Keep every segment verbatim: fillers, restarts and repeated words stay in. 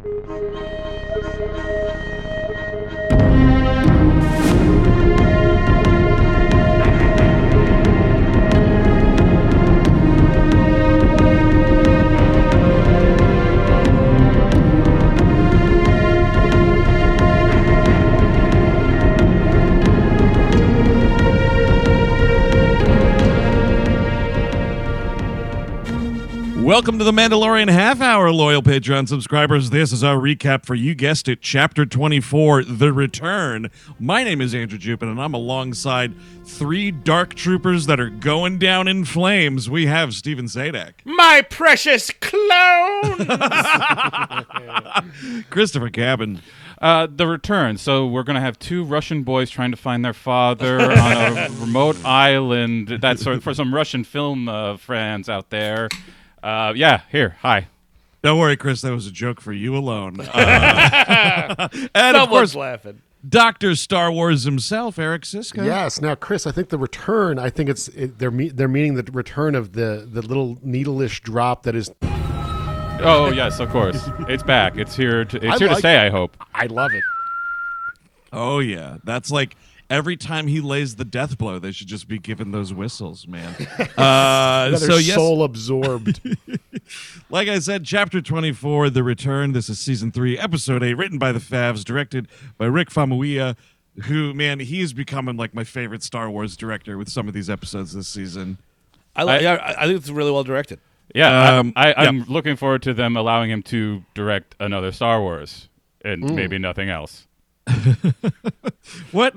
Welcome to the Mandalorian Half Hour, loyal Patreon subscribers. This is our recap for, you guessed it, Chapter twenty-four, The Return. My name is Andrew Jupin, and I'm alongside three dark troopers that are going down in flames. We have Steven Sadak. My precious clones! Christopher Cabin. Uh, the Return. So we're going to have two Russian boys trying to find their father on a remote island. That's sort of for some Russian film uh, fans out there. Uh, yeah, here. Hi. Don't worry, Chris. That was a joke for you alone. Uh, and Someone's of course, laughing. Doctor Star Wars himself, Eric Siska. Yes. Now, Chris, I think the return. I think it's it, they're me, they're meaning the return of the the little needle-ish drop that is. Oh yes, of course. It's back. It's here. To, it's I here like to stay. it. I hope. I love it. Oh, yeah. That's like every time he lays the death blow, they should just be giving those whistles, man. Uh, Another so, yes, soul absorbed. like I said, Chapter twenty-four, The Return. This is Season three, Episode eight, written by the Favs, directed by Rick Famuyiwa, who, man, he is becoming like my favorite Star Wars director with some of these episodes this season. I, li- yeah, I I think it's really well directed. Yeah, Um, I, I, I'm yeah. looking forward to them allowing him to direct another Star Wars and maybe nothing else. What,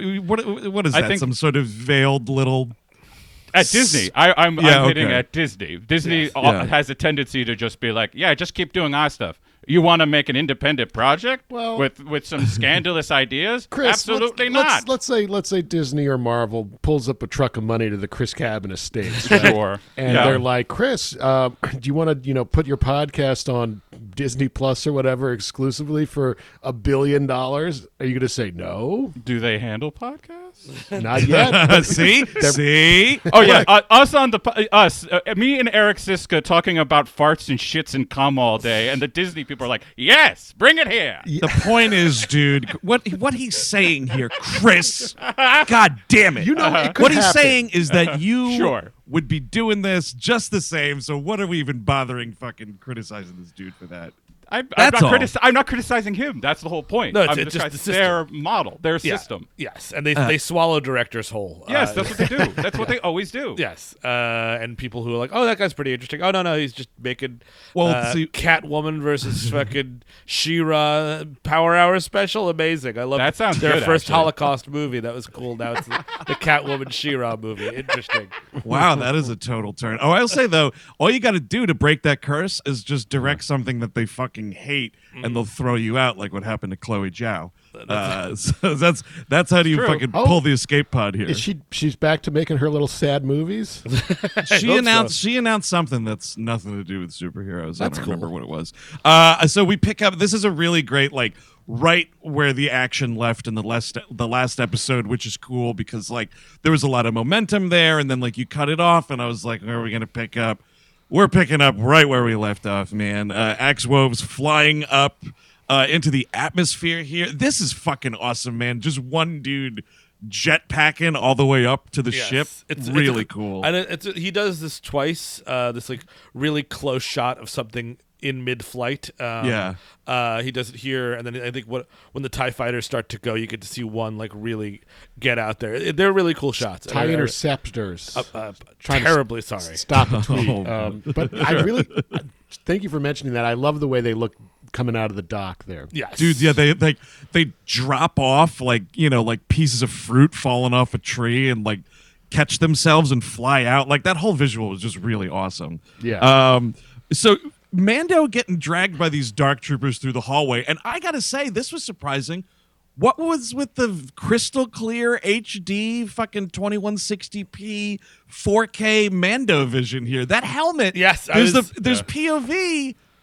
what, what is I that? think- Some sort of veiled little... At Disney, I, I'm, Yeah, I'm hitting okay. at Disney. Disney Yes. al- Yeah. has a tendency to just be like, yeah, just keep doing our stuff. You want to make an independent project Well- with with some scandalous ideas? Chris, Absolutely let's, not. Let's, let's say let's say Disney or Marvel pulls up a truck of money to the Chris Cabin estates, right? Sure. And Yeah. they're like, Chris, uh, do you want to, you know, put your podcast on Disney Plus or whatever exclusively for a billion dollars? Are you going to say no? Do they handle podcasts? Not yet. See? See? Oh yeah, uh, us on the po- us, uh, me and Eric Siska talking about farts and shits and cum all day, and the Disney people are like, "Yes, bring it here." The point is, dude, what what he's saying here, Chris, God damn it. You know, it could what he's happen. saying is that you Sure. would be doing this just the same, so what are we even bothering fucking criticizing this dude for that? I, I'm, That's not all. critici- I'm not criticizing him. That's the whole point. No, it's- I'm it's just criticizing the their model, their Yeah. system. Yes, and they they swallow directors whole. Yes, Uh, that's what they do. That's what they always do. Yes, uh, and people who are like, "Oh, that guy's pretty interesting." Oh no, no, he's just making Well, uh, see- Catwoman versus fucking She-Ra Power Hour special. Amazing. I love That sounds their good, first actually. Holocaust movie. That was cool. Now it's the, the Catwoman She-Ra movie. Interesting. Wow, that is a total turn. Oh, I'll say, though, all you got to do to break that curse is just direct something that they fucking hate, and they'll throw you out like what happened to Chloe Zhao. Uh, so that's that's how do you true. fucking Oh. pull the escape pod here. Is she she's back to making her little sad movies? she hope announced so. she announced something that's nothing to do with superheroes. That's I don't cool. remember what it was. Uh, so we pick up. This is a really great, like, right where the action left in the last the last episode, which is cool because like there was a lot of momentum there, and then like you cut it off, and I was like, where are we gonna pick up? We're picking up right where we left off, man. Uh, Axe Wove's flying up uh, into the atmosphere here. This is fucking awesome, man. Just one dude jetpacking all the way up to the Yes. ship. It's really it's a- cool. And it, it's a, he does this twice. Uh, this like really close shot of something in mid-flight. Um, Yeah. Uh, he does it here, and then I think what when the TIE fighters start to go, you get to see one like really get out there. It- They're really cool shots. TIE Uh, interceptors. uh, uh, Trying to terribly s- sorry. Stop a tweet. Oh. um, but I really thank you for mentioning that. I love the way they look coming out of the dock there. Yes, Dude, yeah, they they they drop off like, you know, like pieces of fruit falling off a tree and like catch themselves and fly out. Like that whole visual was just really awesome. Yeah. Um so Mando getting dragged by these dark troopers through the hallway, and I gotta say, this was surprising. What was with the crystal clear H D fucking twenty-one sixty p four K Mando vision here? That helmet, Yes, I there's was- the there's yeah. P O V.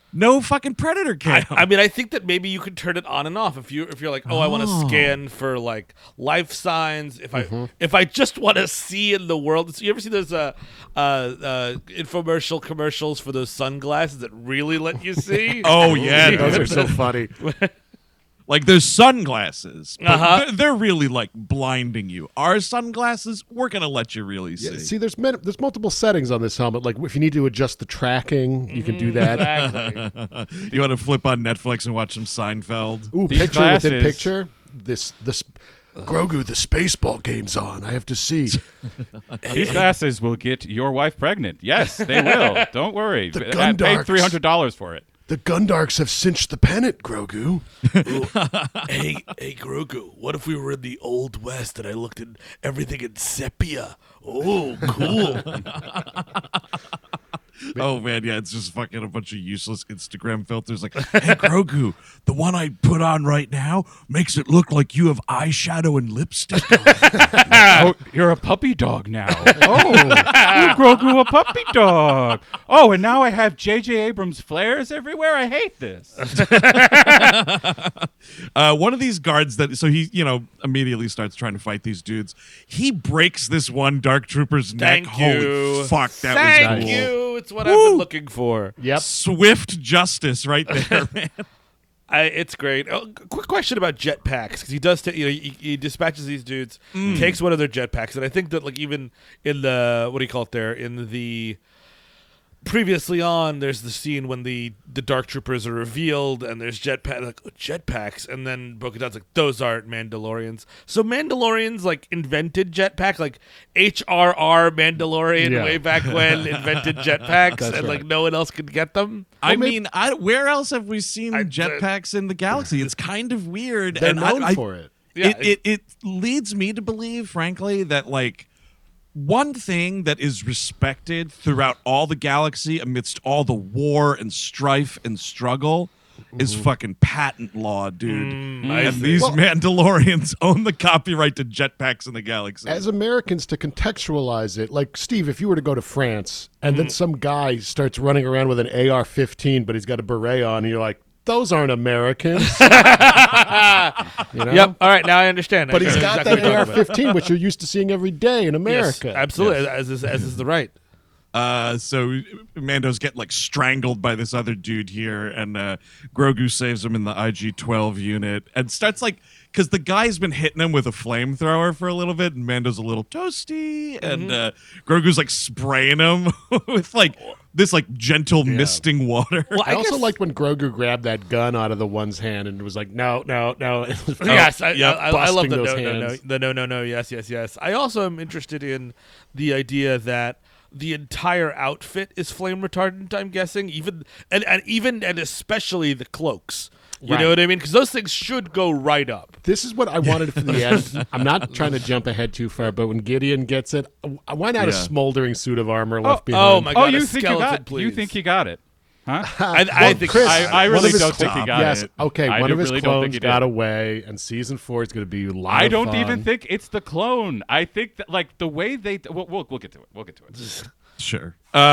No fucking predator cam. I, I mean, I think that maybe you could turn it on and off if you if you're like, oh, I want to Oh. scan for like life signs. If I Mm-hmm. if I just want to see in the world. So you ever see those uh, uh, uh, infomercial commercials for those sunglasses that really let you see? Oh yeah, Those dude. are so funny. Like there's sunglasses, but Uh-huh. they're, they're really like blinding you. Our sunglasses, we're gonna let you really see. Yeah, see, there's men, there's multiple settings on this helmet. Like if you need to adjust the tracking, you can do that. Exactly. You want to flip on Netflix and watch some Seinfeld? Ooh, These picture within glasses- picture. This this Grogu, the spaceball game's on. I have to see. These glasses will get your wife pregnant. Yes, they will. Don't worry. The I paid Gundarks. three hundred dollars for it. The Gundarks have cinched the pennant, Grogu. hey, hey, Grogu. What if we were in the Old West and I looked at everything in sepia? Oh, cool. Oh man, yeah, it's just fucking a bunch of useless Instagram filters. Like, hey Grogu, the one I put on right now makes it look like you have eyeshadow and lipstick on. Oh, you're a puppy dog now. Oh, you Grogu a puppy dog. Oh, and now I have J J Abrams flares everywhere. I hate this. Uh, one of these guards that so he you know immediately starts trying to fight these dudes. He breaks this one Dark Trooper's neck. Thank Holy you. fuck, that Thank was cool. you. It's what I've Woo. been looking for. Yep. Swift justice right there, man. I, it's great. Oh, quick question about jetpacks, because he does. T- you know, he, he dispatches these dudes, takes one of their jetpacks, and I think that like even in the what do you call it there in the previously on, there's the scene when the the Dark Troopers are revealed, and there's jetpack like oh, jetpacks, and then Bo-Katan's like those aren't Mandalorians. So Mandalorians like invented jetpack, like H R R Mandalorian Yeah. way back when invented jetpacks, That's and right. like no one else could get them. I maybe- mean, I, where else have we seen I- jetpacks in the galaxy? It's kind of weird. They're and I- known I- for it. Yeah, it, it it leads me to believe, frankly, that like one thing that is respected throughout all the galaxy amidst all the war and strife and struggle is fucking patent law, dude. Mm, I and see. these Well- Mandalorians own the copyright to jetpacks in the galaxy. As Americans, to contextualize it, like Steve, if you were to go to France and then some guy starts running around with an A R fifteen, but he's got a beret on, and you're like, those aren't Americans. You know? Yep. All right. Now I understand. But I he's know got exactly that what A R you're talking about. fifteen, which you're used to seeing every day in Yes, America. absolutely. As is as is the right. Uh, so Mando's getting like strangled by this other dude here, and uh, Grogu saves him in the I G twelve unit and starts like because the guy's been hitting him with a flamethrower for a little bit, and Mando's a little toasty, and uh, Grogu's like spraying him with like this like gentle misting water. Well, I, I also guess- liked when Grogu grabbed that gun out of the one's hand and was like, no, no, no. It was yes, I, yep, I, I love busting the those no, no, no, hands. the no, no, no. Yes, yes, yes. I also am interested in the idea that the entire outfit is flame retardant. I'm guessing, even and, and even and especially the cloaks. You Right. know what I mean? Because those things should go right up. This is what I wanted for the end. I'm not trying to jump ahead too far, but when Gideon gets it, why not a Yeah. smoldering suit of armor left Oh, behind? oh my Oh, God, you a think you skeleton, got? please. You think he got it? Huh? I, I Well, think Chris, I, I one really of his don't think he cl- got yes, it. okay. I One do of his really don't clones think he got did. away, and season four is going to be a lot I of don't fun. even think it's the clone. I think that like the way they we'll, we'll, we'll get to it. We'll get to it. Sure.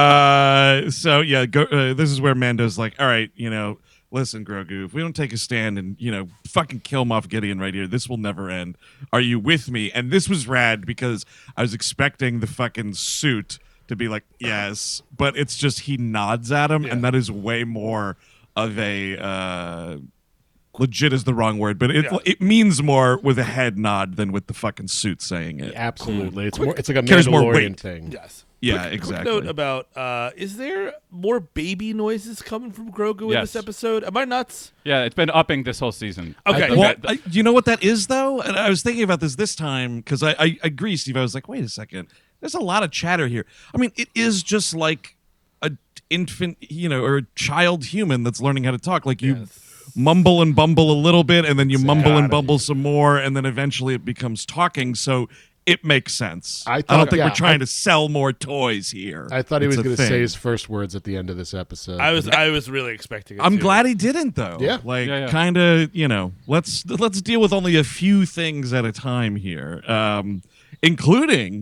Uh, so yeah, go, uh, this is where Mando's like, all right, you know, listen, Grogu, if we don't take a stand and, you know, fucking kill Moff Gideon right here, this will never end. Are you with me? And this was rad because I was expecting the fucking suit to be like, yes, but it's just he nods at him, and that is way more of a uh, legit is the wrong word, but it Yeah. it means more with a head nod than with the fucking suit saying it. Absolutely, it's more. It's like a Carries more Mandalorian weight. thing. Yes. Yeah, Quick- exactly. Quick note about: uh, is there more baby noises coming from Grogu in Yes. this episode? Am I nuts? Yeah, it's been upping this whole season. Okay. I think Well, that- I, you know what that is, though? And I was thinking about this this time because I, I, I agree, Steve. I was like, wait a second. There's a lot of chatter here. I mean, it is just like a infant, you know, or a child human that's learning how to talk. Like you Yes. mumble and bumble a little bit, and then you mumble Got and it. bumble some more, and then eventually it becomes talking. So it makes sense. I I, thought- don't think yeah, we're trying I- to sell more toys here. I thought he It's was a going to say thing. his first words at the end of this episode. I was I was really expecting it. I'm too. glad he didn't, though. Yeah. like Yeah, yeah. kind of, you know, let's let's deal with only a few things at a time here, um, including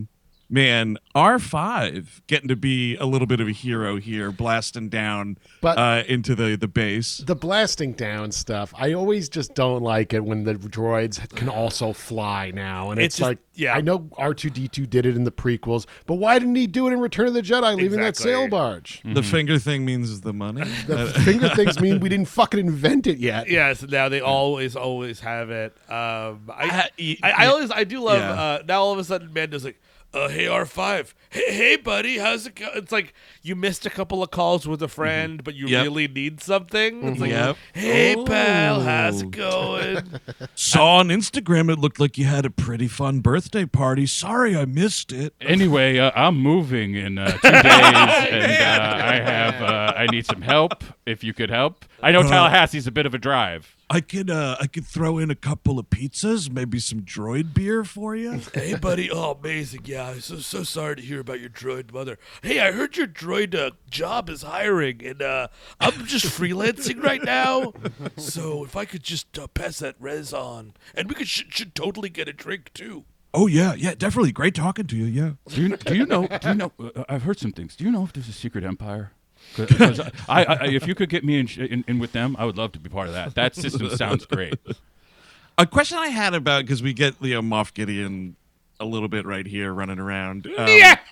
Man, R five getting to be a little bit of a hero here, blasting down But- uh, into the, the base. The blasting down stuff, I always just don't like it when the droids can also fly now. And It's it's, just- like, yeah. I know R two D two did it in the prequels, but why didn't he do it in Return of the Jedi, leaving that Exactly. sail barge? The finger thing means the money. The finger things mean we didn't fucking invent it yet. Yes, now they always, always have it. Um, I, Uh, y- I, I y- always, I do love. yeah. Uh, now all of a sudden, Mando's like, uh, "Hey R five, hey, hey buddy, how's it go?" It's like you missed a couple of calls with a friend, but you Yep. really need something. It's like, Yep. "Hey Oh. pal, how's it going?" Saw on Instagram it looked like you had a pretty fun birthday party. Sorry I missed it. Anyway, uh, I'm moving in uh, two days, and uh, I have uh, I need some help. If you could help, I know Tallahassee's a bit of a drive. I could uh, I could throw in a couple of pizzas, maybe some droid beer for you. Hey buddy, oh amazing, yeah. I'm so so sorry to hear about your droid mother. Hey, I heard your droid uh, job is hiring, and uh, I'm just freelancing right now. So if I could just uh, pass that res on, and we could should, should totally get a drink too. Oh yeah, yeah, definitely. Great talking to you. Yeah. Do you, do you know? Do you know? Uh, I've heard some things. Do you know if there's a secret empire? Because I, I, if you could get me in, in, in with them, I would love to be part of that. That system sounds great. A question I had about because we get you know Moff Gideon a little bit right here running around. Um,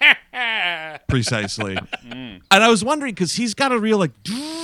Precisely. And I was wondering because he's got a real like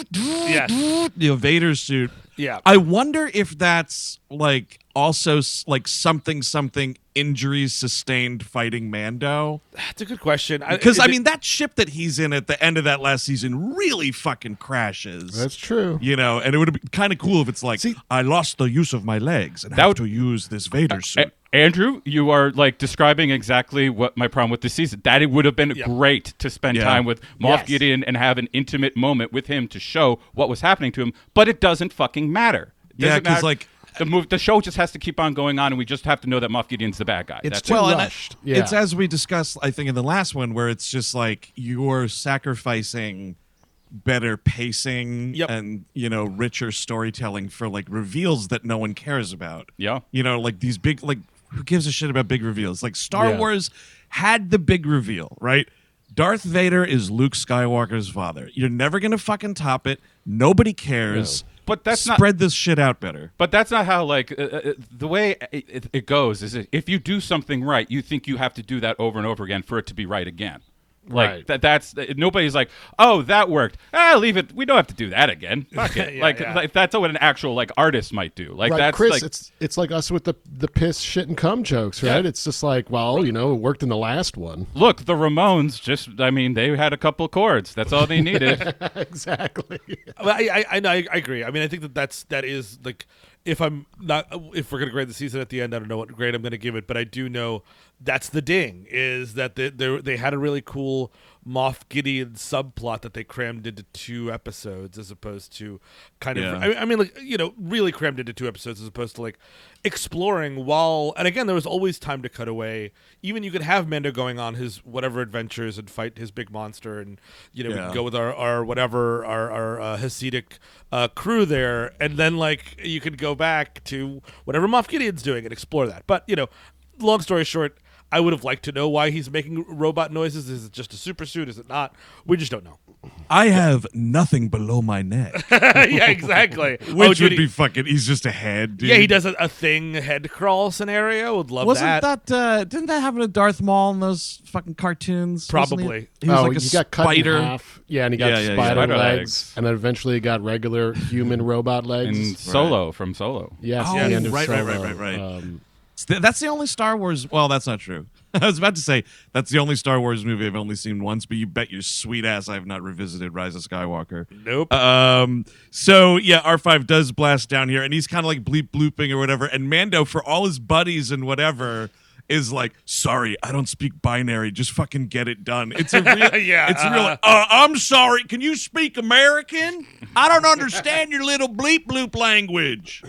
Yes. you know Vader suit. Yeah. I wonder if that's like also s- like something something injuries sustained fighting Mando. That's a good question. Because is I it- mean that ship that he's in at the end of that last season really fucking crashes. That's true. You know, and it would have been kind of cool if it's like See- I lost the use of my legs and That have would- to use this Vader suit. A- Andrew, you are like describing exactly what my problem with this season. That it would have been Yeah. great to spend Yeah. time with Moff Yes. Gideon and have an intimate moment with him to show what was happening to him, but it doesn't fucking matter. It Yeah, doesn't 'cause, matter. like- the move, the show just has to keep on going on, and we just have to know that Moff Gideon's the bad guy. It's That's too it. and I- rushed. Yeah. It's as we discussed, I think, in the last one, where it's just like you're sacrificing better pacing Yep. and you know richer storytelling for like reveals that no one cares about. Yeah. You know, like these big like who gives a shit about big reveals? Like Star Yeah. Wars had the big reveal, right? Darth Vader is Luke Skywalker's father. You're never gonna fucking top it. Nobody cares. But that's not- spread this shit out better. But that's not how like uh, uh, the way it, it, it goes. Is it, if you do something right, you think you have to do that over and over again for it to be right again. Like Right. that. That's nobody's like, oh, that worked. Ah, leave it. We don't have to do that again. Fuck it. Yeah, like, yeah. like that's what an actual like artist might do. Like right, that's Chris, like it's it's like us with the the piss, shit, and cum jokes, right? Yeah. It's just like, well, you know, it worked in the last one. look, the Ramones. Just I mean, they had a couple chords. That's all they needed. Exactly. Well, I, I, I, know, I I agree. I mean, I think that that's that is like, if I'm not, if we're gonna grade the season at the end, I don't know what grade I'm gonna give it, but I do know that's the ding is that they they, they had a really cool Moff Gideon subplot that they crammed into two episodes as opposed to kind of. Yeah. I, I mean, like you know, really crammed into two episodes as opposed to like exploring while. And again, there was always time to cut away. Even you could have Mando going on his whatever adventures and fight his big monster, and you know we Yeah. can go with our, our whatever our our uh, Hasidic uh, crew there, and then like you could go back to whatever Moff Gideon's doing and explore that. But you know, long story short, I would have liked to know why he's making robot noises. Is it just a super suit? Is it not? We just don't know. I have nothing below my neck. Yeah, exactly. Which Oh, would dude, he- be fucking. He's just a head. Dude. yeah, he does a, a thing head crawl scenario. Would love Wasn't that. that, uh, didn't that happen to Darth Maul in those fucking cartoons? Wasn't he- Probably. He, was oh, like a he got cut in spider. half. Yeah, and he got Yeah, yeah, yeah. spider, Spider legs, legs. and then eventually he got regular human robot legs. And Solo from Solo. yes, Oh, the end of right, right, right, Solo. right, right. Um, Th- That's the only Star Wars. Well, that's not true. I was about to say that's the only Star Wars movie I've only seen once, but you bet your sweet ass I have not revisited Rise of Skywalker. Nope. Um. So yeah, R five does blast down here, and he's kind of like bleep blooping or whatever. And Mando, for all his buddies and whatever, is like, "Sorry, I don't speak binary. Just fucking get it done." It's a real. Yeah, It's a real. uh-huh. Uh, I'm sorry. Can you speak American? I don't understand your little bleep bloop language.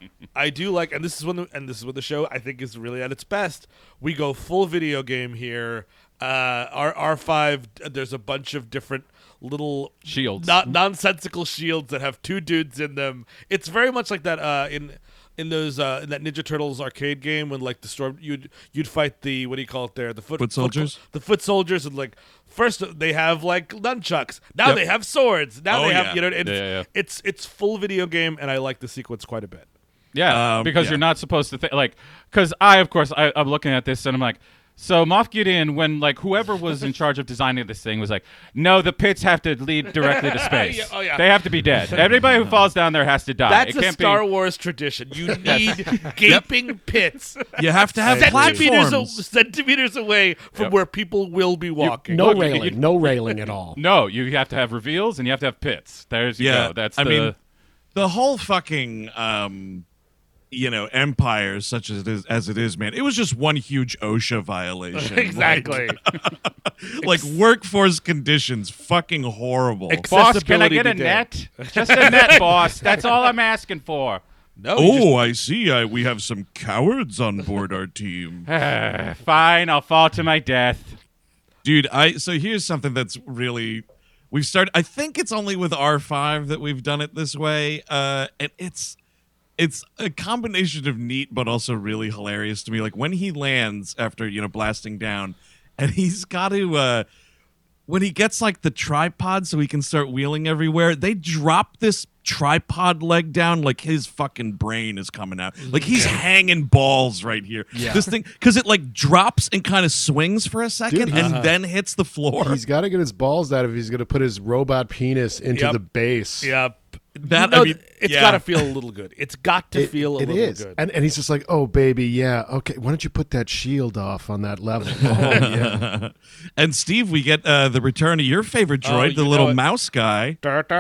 I do like, and this is when the, and this is when the show I think is really at its best. We go full video game here. Uh, our R five. There's a bunch of different little Shields. not nonsensical shields that have two dudes in them. It's very much like that uh, in in those uh, in that Ninja Turtles arcade game when like the storm you'd you'd fight the what do you call it there the foot, Foot soldiers? foot, the foot soldiers and like first they have like nunchucks, now Yep. they have swords, now Oh, they have yeah. you know it's, Yeah, yeah, yeah. it's it's full video game, and I like the sequence quite a bit. Yeah, Um, because yeah. you're not supposed to think like. Because I, of course, I, I'm looking at this and I'm like, so Moff Gideon, when like whoever was in charge of designing this thing was like, no, the pits have to lead directly to space. Yeah, oh, yeah. They have to be dead. Everybody who falls down there has to die. That's it a can't Star be, Wars tradition. You need gaping pits You have to have centimeters, platforms. a, centimeters away from Yep. where people will be walking. No Look, you- railing, you- no railing at all. No, you have to have reveals and you have to have pits. There's you Yeah, go. That's I the. mean, the whole fucking um, you know, empire, such as it is, as it is, man. It was just one huge OSHA violation. Exactly. Like, like workforce conditions, fucking horrible. Ex- boss, can I accessibility get a to net? Just a net, boss. That's all I'm asking for. No. you Oh, I see. I, we have some cowards on board our team. Fine, I'll fall to my death. Dude, I so here's something that's really we've started I think it's only with R five that we've done it this way. Uh and it's it's a combination of neat but also really hilarious to me. Like when he lands after, you know, blasting down and he's got to uh when he gets like the tripod so he can start wheeling everywhere, they drop this tripod leg down like his fucking brain is coming out. Like he's hanging balls right here. Yeah. This thing, because it like drops and kind of swings for a second Dude, and uh-huh. then hits the floor. He's got to get his balls out if he's going to put his robot penis into Yep. the base. Yeah. That- No, I mean, it's yeah. got to feel a little good. It's got to It- feel a it little is. good. And, and he's just like, oh, baby, yeah, okay. Why don't you put that shield off on that level? Oh, yeah. And Steve, we get uh, the return of your favorite Oh, droid, you the know little it. mouse guy.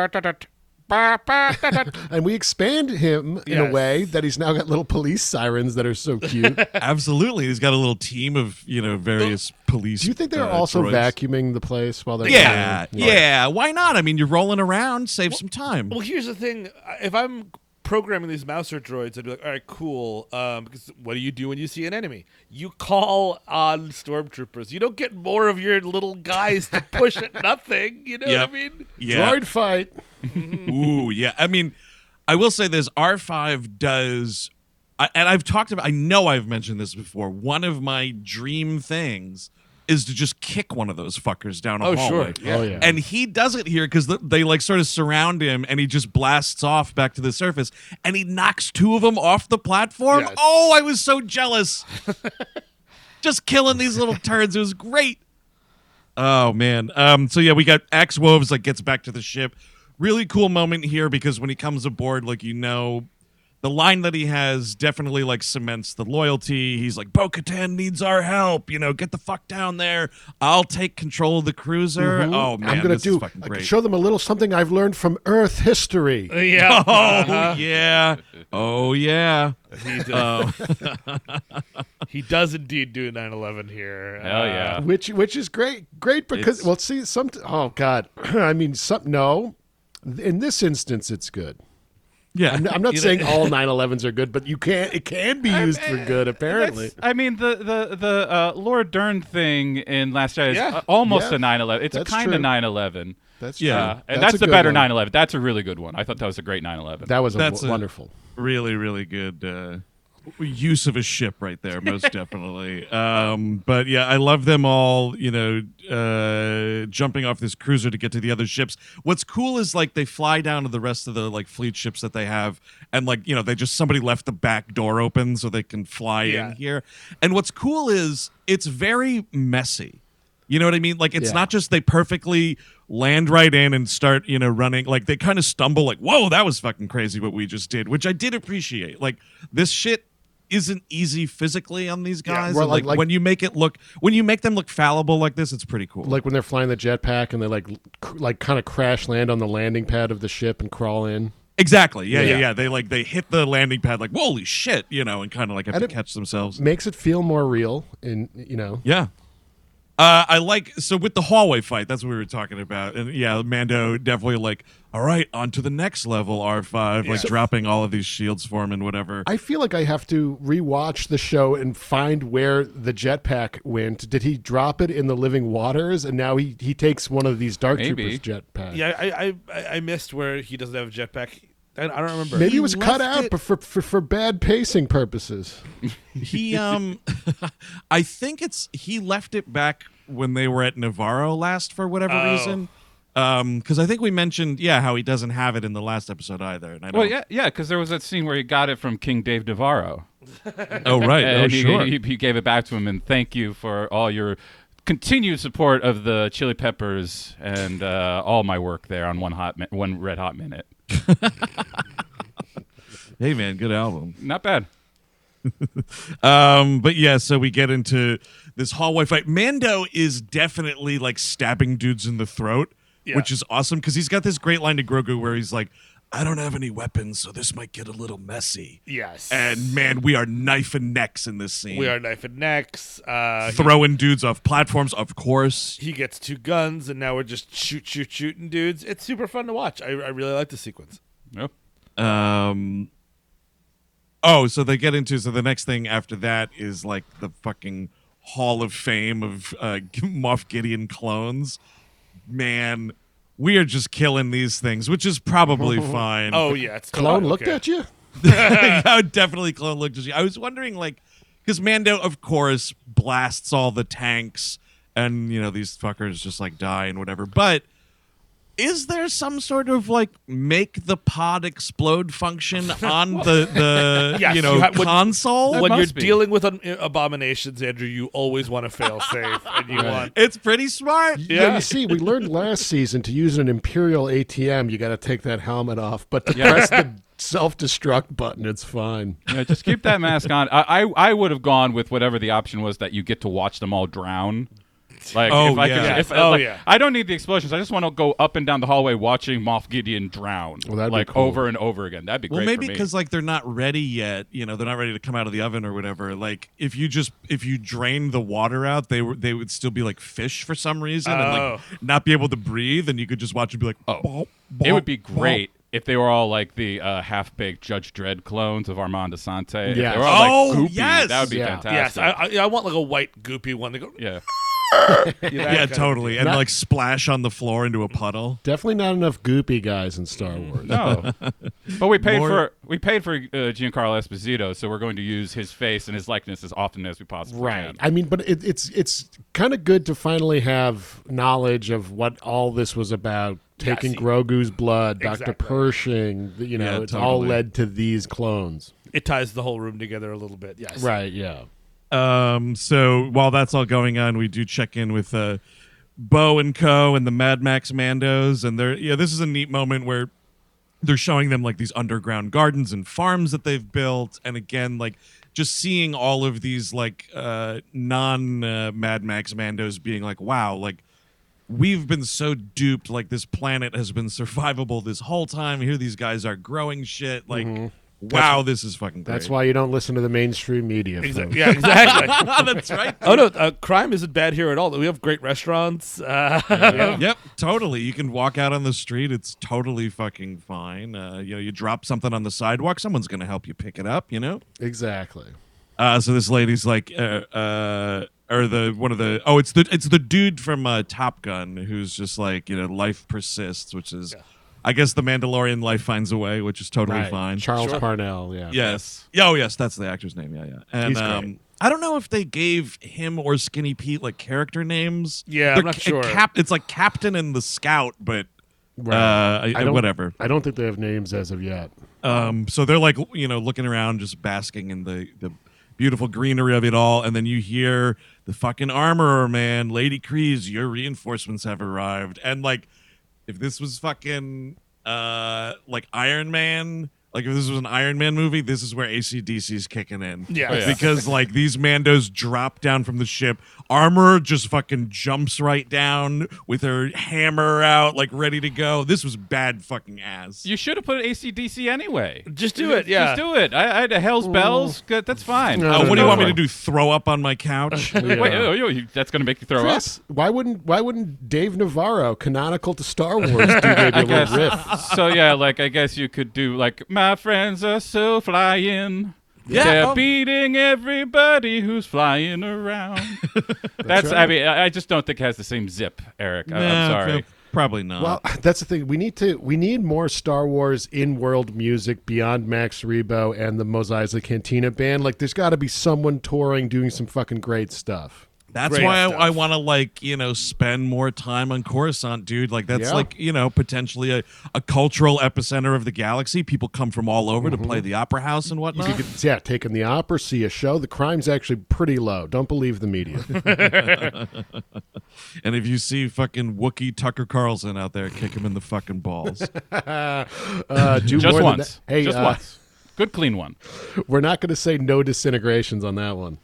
And we expand him in a Yes. way that he's now got little police sirens that are so cute. Absolutely, he's got a little team of you know various police. Do you think they're uh, also droids. vacuuming the place while they're Yeah, playing? yeah. Why not? I mean, you're rolling around, save some time. Well, here's the thing. If I'm programming these mouser droids, I'd be like, all right, cool. Um, because what do you do when you see an enemy? You call on stormtroopers. You don't get more of your little guys to push at nothing. You know Yep. what I mean? Yeah. Droid fight. Ooh, yeah. I mean, I will say this: R five does, I, and I've talked about. I know I've mentioned this before. One of my dream things is to just kick one of those fuckers down a Oh, hallway. sure. Yeah. Oh, yeah. And he does it here because they like sort of surround him, and he just blasts off back to the surface, and he knocks two of them off the platform. Yes. Oh, I was so jealous. Just killing these little turds. It was great. Oh man. Um. So yeah, we got Axe Woves like gets back to the ship. Really cool moment here because when he comes aboard, like you know, the line that he has definitely like cements the loyalty. He's like, Bo-Katan needs our help. You know, get the fuck down there. I'll take control of the cruiser. Oh man, I'm gonna this do. is fucking I can great. show them a little something I've learned from Earth history. Yeah. Oh yeah. Oh yeah. He, does. he does indeed do nine eleven here. Hell Uh, yeah. Which which is great, great because It's- well, see, some. Oh God, I mean, some no. In this instance, it's good. Yeah. I'm, I'm not You know- saying all nine elevens are good, but you can. It can be used for good, apparently. That's- I mean, the the the uh, Laura Dern thing in Last Jedi is Yeah. uh, almost Yeah. a nine eleven. It's That's a kind true. of nine eleven. That's Yeah. true. Uh, and that's, a the good better one. nine eleven. That's a really good one. I thought that was a great nine eleven. That was a That's w- a- wonderful. really really good uh use of a ship right there, most definitely. Um but yeah, I love them all, you know, uh jumping off this cruiser to get to the other ships. What's cool is like they fly down to the rest of the like fleet ships that they have, and like, you know, they just somebody left the back door open so they can fly Yeah. in here. And what's cool is it's very messy. You know what I mean? Like, it's Yeah. not just they perfectly land right in and start, you know, running. Like, they kind of stumble, like, whoa, that was fucking crazy what we just did, which I did appreciate. Like, this shit isn't easy physically on these guys. well, and, like, like- like- when you make it look, when you make them look fallible like this, it's pretty cool. Like when they're flying the jetpack and they like cr- like kind of crash land on the landing pad of the ship and crawl in. exactly. Yeah, yeah, Yeah. yeah. They, like, they hit the landing pad, like, holy shit, you know, and kind of, like, have And to it catch themselves. Makes it feel more real, and you know. Yeah. Uh, I like so with the hallway fight. That's what we were talking about, and yeah, Mando definitely like, all right, on to the next level, R five, like Yeah. dropping all of these shields for him and whatever. I feel like I have to rewatch the show and find where the jetpack went. Did he drop it in the living waters, and now he, he takes one of these Dark Maybe. Troopers jetpacks? Yeah, I, I I I missed where he doesn't have a jetpack. I, I don't remember. Maybe He it was cut left out, it- but for, for for bad pacing purposes. He um, I think it's he left it back when they were at Navarro last for whatever Oh. reason. Um, because I think we mentioned yeah how he doesn't have it in the last episode either. And I don't, Well, yeah, yeah, because there was that scene where he got it from King Dave Navarro. Oh right. and oh he, sure. he, he gave it back to him and thank you for all your continued support of the Chili Peppers and uh, all my work there on one hot mi- one red hot minute. Hey man, good album. Not bad. Um, but yeah, so we get into this hallway fight. Mando is definitely like stabbing dudes in the throat, Yeah. which is awesome because he's got this great line to Grogu where he's like, I don't have any weapons, so this might get a little messy. Yes. And man, we are knifing necks in this scene. we are knife and necks. Uh, he- throwing dudes off platforms, of course. He gets two guns, and now we're just shoot, shoot, shooting dudes. It's super fun to watch. I, I really like the sequence. Yep. Um. Oh, so they get into so the next thing after that is like the fucking Hall of Fame of uh, Moff Gideon clones. Man, we are just killing these things, which is probably fine. Oh yeah, it's Clone totally looked okay. at you? yeah, definitely clone looked at you. I was wondering, like, because Mando, of course, blasts all the tanks, and you know these fuckers just like die and whatever. But is there some sort of like make the pod explode function on the the Yes, you know you have- when- console? There When you're must be. dealing with um, abominations, Andrew, you always want to fail safe, and you want. It's pretty smart. Yeah. Yeah. you see, we learned last season to use an Imperial A T M, you got to take that helmet off. But to Yeah. press the self-destruct button, it's fine. Yeah, just keep that mask on. I, I I would have gone with whatever the option was that you get to watch them all drown. Like, Oh, if I yeah. could, if, Oh, like, yeah. I don't need the explosions. I just want to go up and down the hallway watching Moff Gideon drown, Well, that'd be like cool. over and over again. That'd be Well, great. maybe for me. because like they're not ready yet. You know, they're not ready to come out of the oven or whatever. Like if you just if you drain the water out, they were they would still be like fish for some reason and Oh. like not be able to breathe, and you could just watch it be like, oh, bop, it would be bop, great if they were all like the uh, half-baked Judge Dredd clones of Armand Asante. If Yes. they were all Oh, like goopy, yes. that would be Yeah. Yes, fantastic. I, I, I want like a white goopy one to go. yeah. that Yeah, kind of totally, thing. and Not- like splash on the floor into a puddle. Definitely not enough goopy guys in Star Wars. No, but we paid More- for we paid for uh, Giancarlo Esposito, so we're going to use his face and his likeness as often as we possibly Right. can. I mean, but it, it's it's kind of good to finally have knowledge of what all this was about. Taking Yes. Grogu's blood, Doctor Exactly. Pershing. You know, Yeah, it's all totally. led to these clones. It ties the whole room together a little bit. Yes. Right. Yeah. Um, so while that's all going on, we do check in with uh, Bo and Co. and the Mad Max Mandos, and they're yeah. This is a neat moment where they're showing them like these underground gardens and farms that they've built, and again, like just seeing all of these like uh, non uh, Mad Max Mandos being like, wow, like we've been so duped. Like this planet has been survivable this whole time. Here, these guys are growing shit. Like, wow, this is fucking great. That's why you don't listen to the mainstream media. Exa- folks. yeah, exactly. that's right. Oh no, uh, crime isn't bad here at all. We have great restaurants. Uh, Yep, totally. You can walk out on the street. It's totally fucking fine. Uh, you know, you drop something on the sidewalk, someone's going to help you pick it up, you know? Exactly. Uh, so this lady's like, uh, uh, or the one of the oh, it's the it's the dude from uh, Top Gun who's just like, you know, life persists, which is, I guess, the Mandalorian life finds a way, which is totally Right. fine. Charles Sure. Parnell. Yeah. Yes. Yeah, oh, yes, that's the actor's name. Yeah, yeah. And He's great. um, I don't know if they gave him or Skinny Pete like character names. Yeah, I'm They're not ca- sure. Cap- it's like Captain and the Scout, but Right. uh, I don't- whatever. I don't think they have names as of yet. Um, so they're like, you know, looking around, just basking in the, the beautiful greenery of it all. And then you hear the fucking armorer man, Lady Kryze, your reinforcements have arrived. And like, if this was fucking, uh, like Iron Man, Like if this was an Iron Man movie, this is where A C D C is kicking in. Yeah. Oh, yeah. Because like these Mandos drop down from the ship. Armor just fucking jumps right down with her hammer out, like ready to go. This was bad fucking ass. You should have put A C D C anyway. Just do it, yeah. Just do it. I, I Hell's Bells. Good, that's fine. No, Uh, no, what do you no, want no. me to do? Throw up on my couch? Yeah. Wait, oh, you- you- that's going to make you throw Chris, why wouldn't why wouldn't Dave Navarro, canonical to Star Wars, do maybe a little guess- riff? up. So yeah, like I guess you could do like my friends are so flying. Yeah. They're Oh. beating everybody who's flying around. That's, I right. mean, I I just don't think it has the same zip, Eric. I- Nah, I'm sorry. Probably not. Well, that's the thing. We need to we need more Star Wars in world music beyond Max Rebo and the Mos Eisley Cantina band. Like, there's got to be someone touring doing some fucking great stuff. That's Great why stuff. I, I want to, like, you know, spend more time on Coruscant, dude. Like, that's Yeah. like, you know, potentially a, a cultural epicenter of the galaxy. People come from all over to play the opera house and whatnot. You could, yeah, taking the opera, see a show. The crime's actually pretty low. Don't believe the media. And if you see fucking Wookiee Tucker Carlson out there, kick him in the fucking balls. Uh, do Just more once. Than that. Hey, just uh, once. Good, clean one. we're not going to say no disintegrations on that one.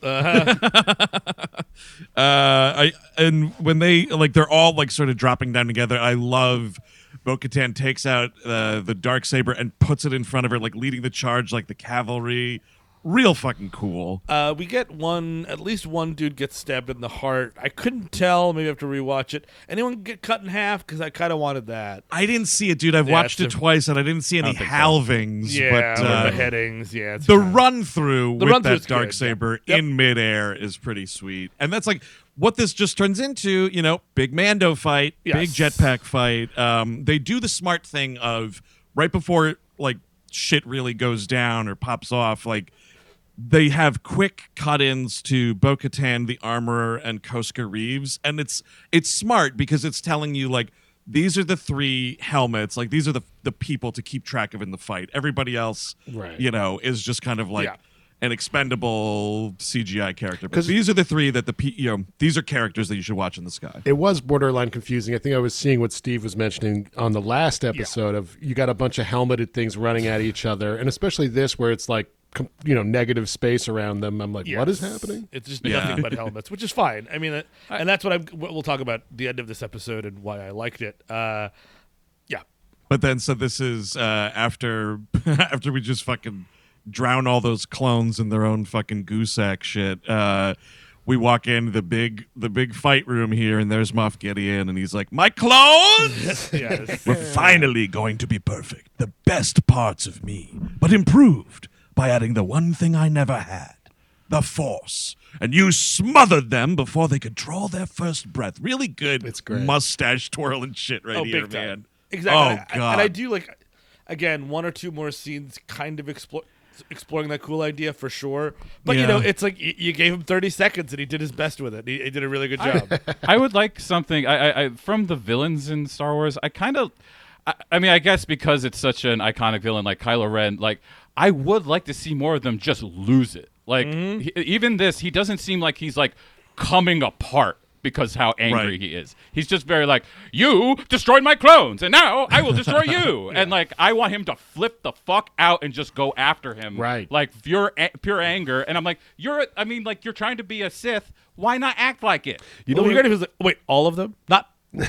Uh, I and when they like they're all like sort of dropping down together. I love Bo-Katan takes out uh, the dark saber and puts it in front of her, like leading the charge, like the cavalry. Real fucking cool. Uh, we get one, at least one dude gets stabbed in the heart. I couldn't tell. Maybe I have to rewatch it. Anyone get cut in half? Because I kind of wanted that. I didn't see it, dude. I've Yeah, watched it it's a- twice, and I didn't see any don't think so. halvings. Yeah, but or uh, beheadings. Yeah, it's the fine. run through The with run-through's that dark good, saber yeah. Yep. in midair is pretty sweet, and that's like what this just turns into. You know, big Mando fight, Yes. big jetpack fight. Um, they do the smart thing of right before like shit really goes down or pops off, like. They have quick cut-ins to Bo-Katan, the Armorer, and Koska Reeves, and it's it's smart because it's telling you like these are the three helmets, like these are the the people to keep track of in the fight. Everybody else, Right. you know, is just kind of like Yeah. an expendable C G I character. But 'Cause- these are the three that the pe- you know these are characters that you should watch in the sky. It was borderline confusing. I think I was seeing what Steve was mentioning on the last episode of you got a bunch of helmeted things running at each other, and especially this where it's like com- you know negative space around them. I'm like, what is Yes. happening? It's just Yeah. nothing but helmets, which is fine. I mean, uh, and that's what I'm. what We'll talk about the end of this episode and why I liked it. Uh, yeah, But then, so this is uh, after after we just fucking drown all those clones in their own fucking goosack shit. Uh, we walk into the big the big fight room here, and there's Moff Gideon, and he's like, "My clones, yes. we're finally going to be perfect. The best parts of me, but improved by adding the one thing I never had." The Force, and you smothered them before they could draw their first breath. Really good, It's great. mustache twirling shit right oh, here, big time. man. Exactly. Oh I- god, and I do like, again, one or two more scenes, kind of explore. Exploring that cool idea for sure, but you know, Yeah. it's like y- you gave him thirty seconds and he did his best with it. He, he did a really good job. I would like something I, I, I from the villains in Star Wars. I kind of, I, I mean, I guess because it's such an iconic villain like Kylo Ren, like I would like to see more of them just lose it. Like he, even this, he doesn't seem like he's like coming apart because how angry Right. he is. He's just very like, you destroyed my clones, and now I will destroy you. And like, I want him to flip the fuck out and just go after him, Right. Like pure a- pure anger. And I'm like, you're, I mean, like you're trying to be a Sith. Why not act like it? You know, well, great if it was like, wait, all of them? Not,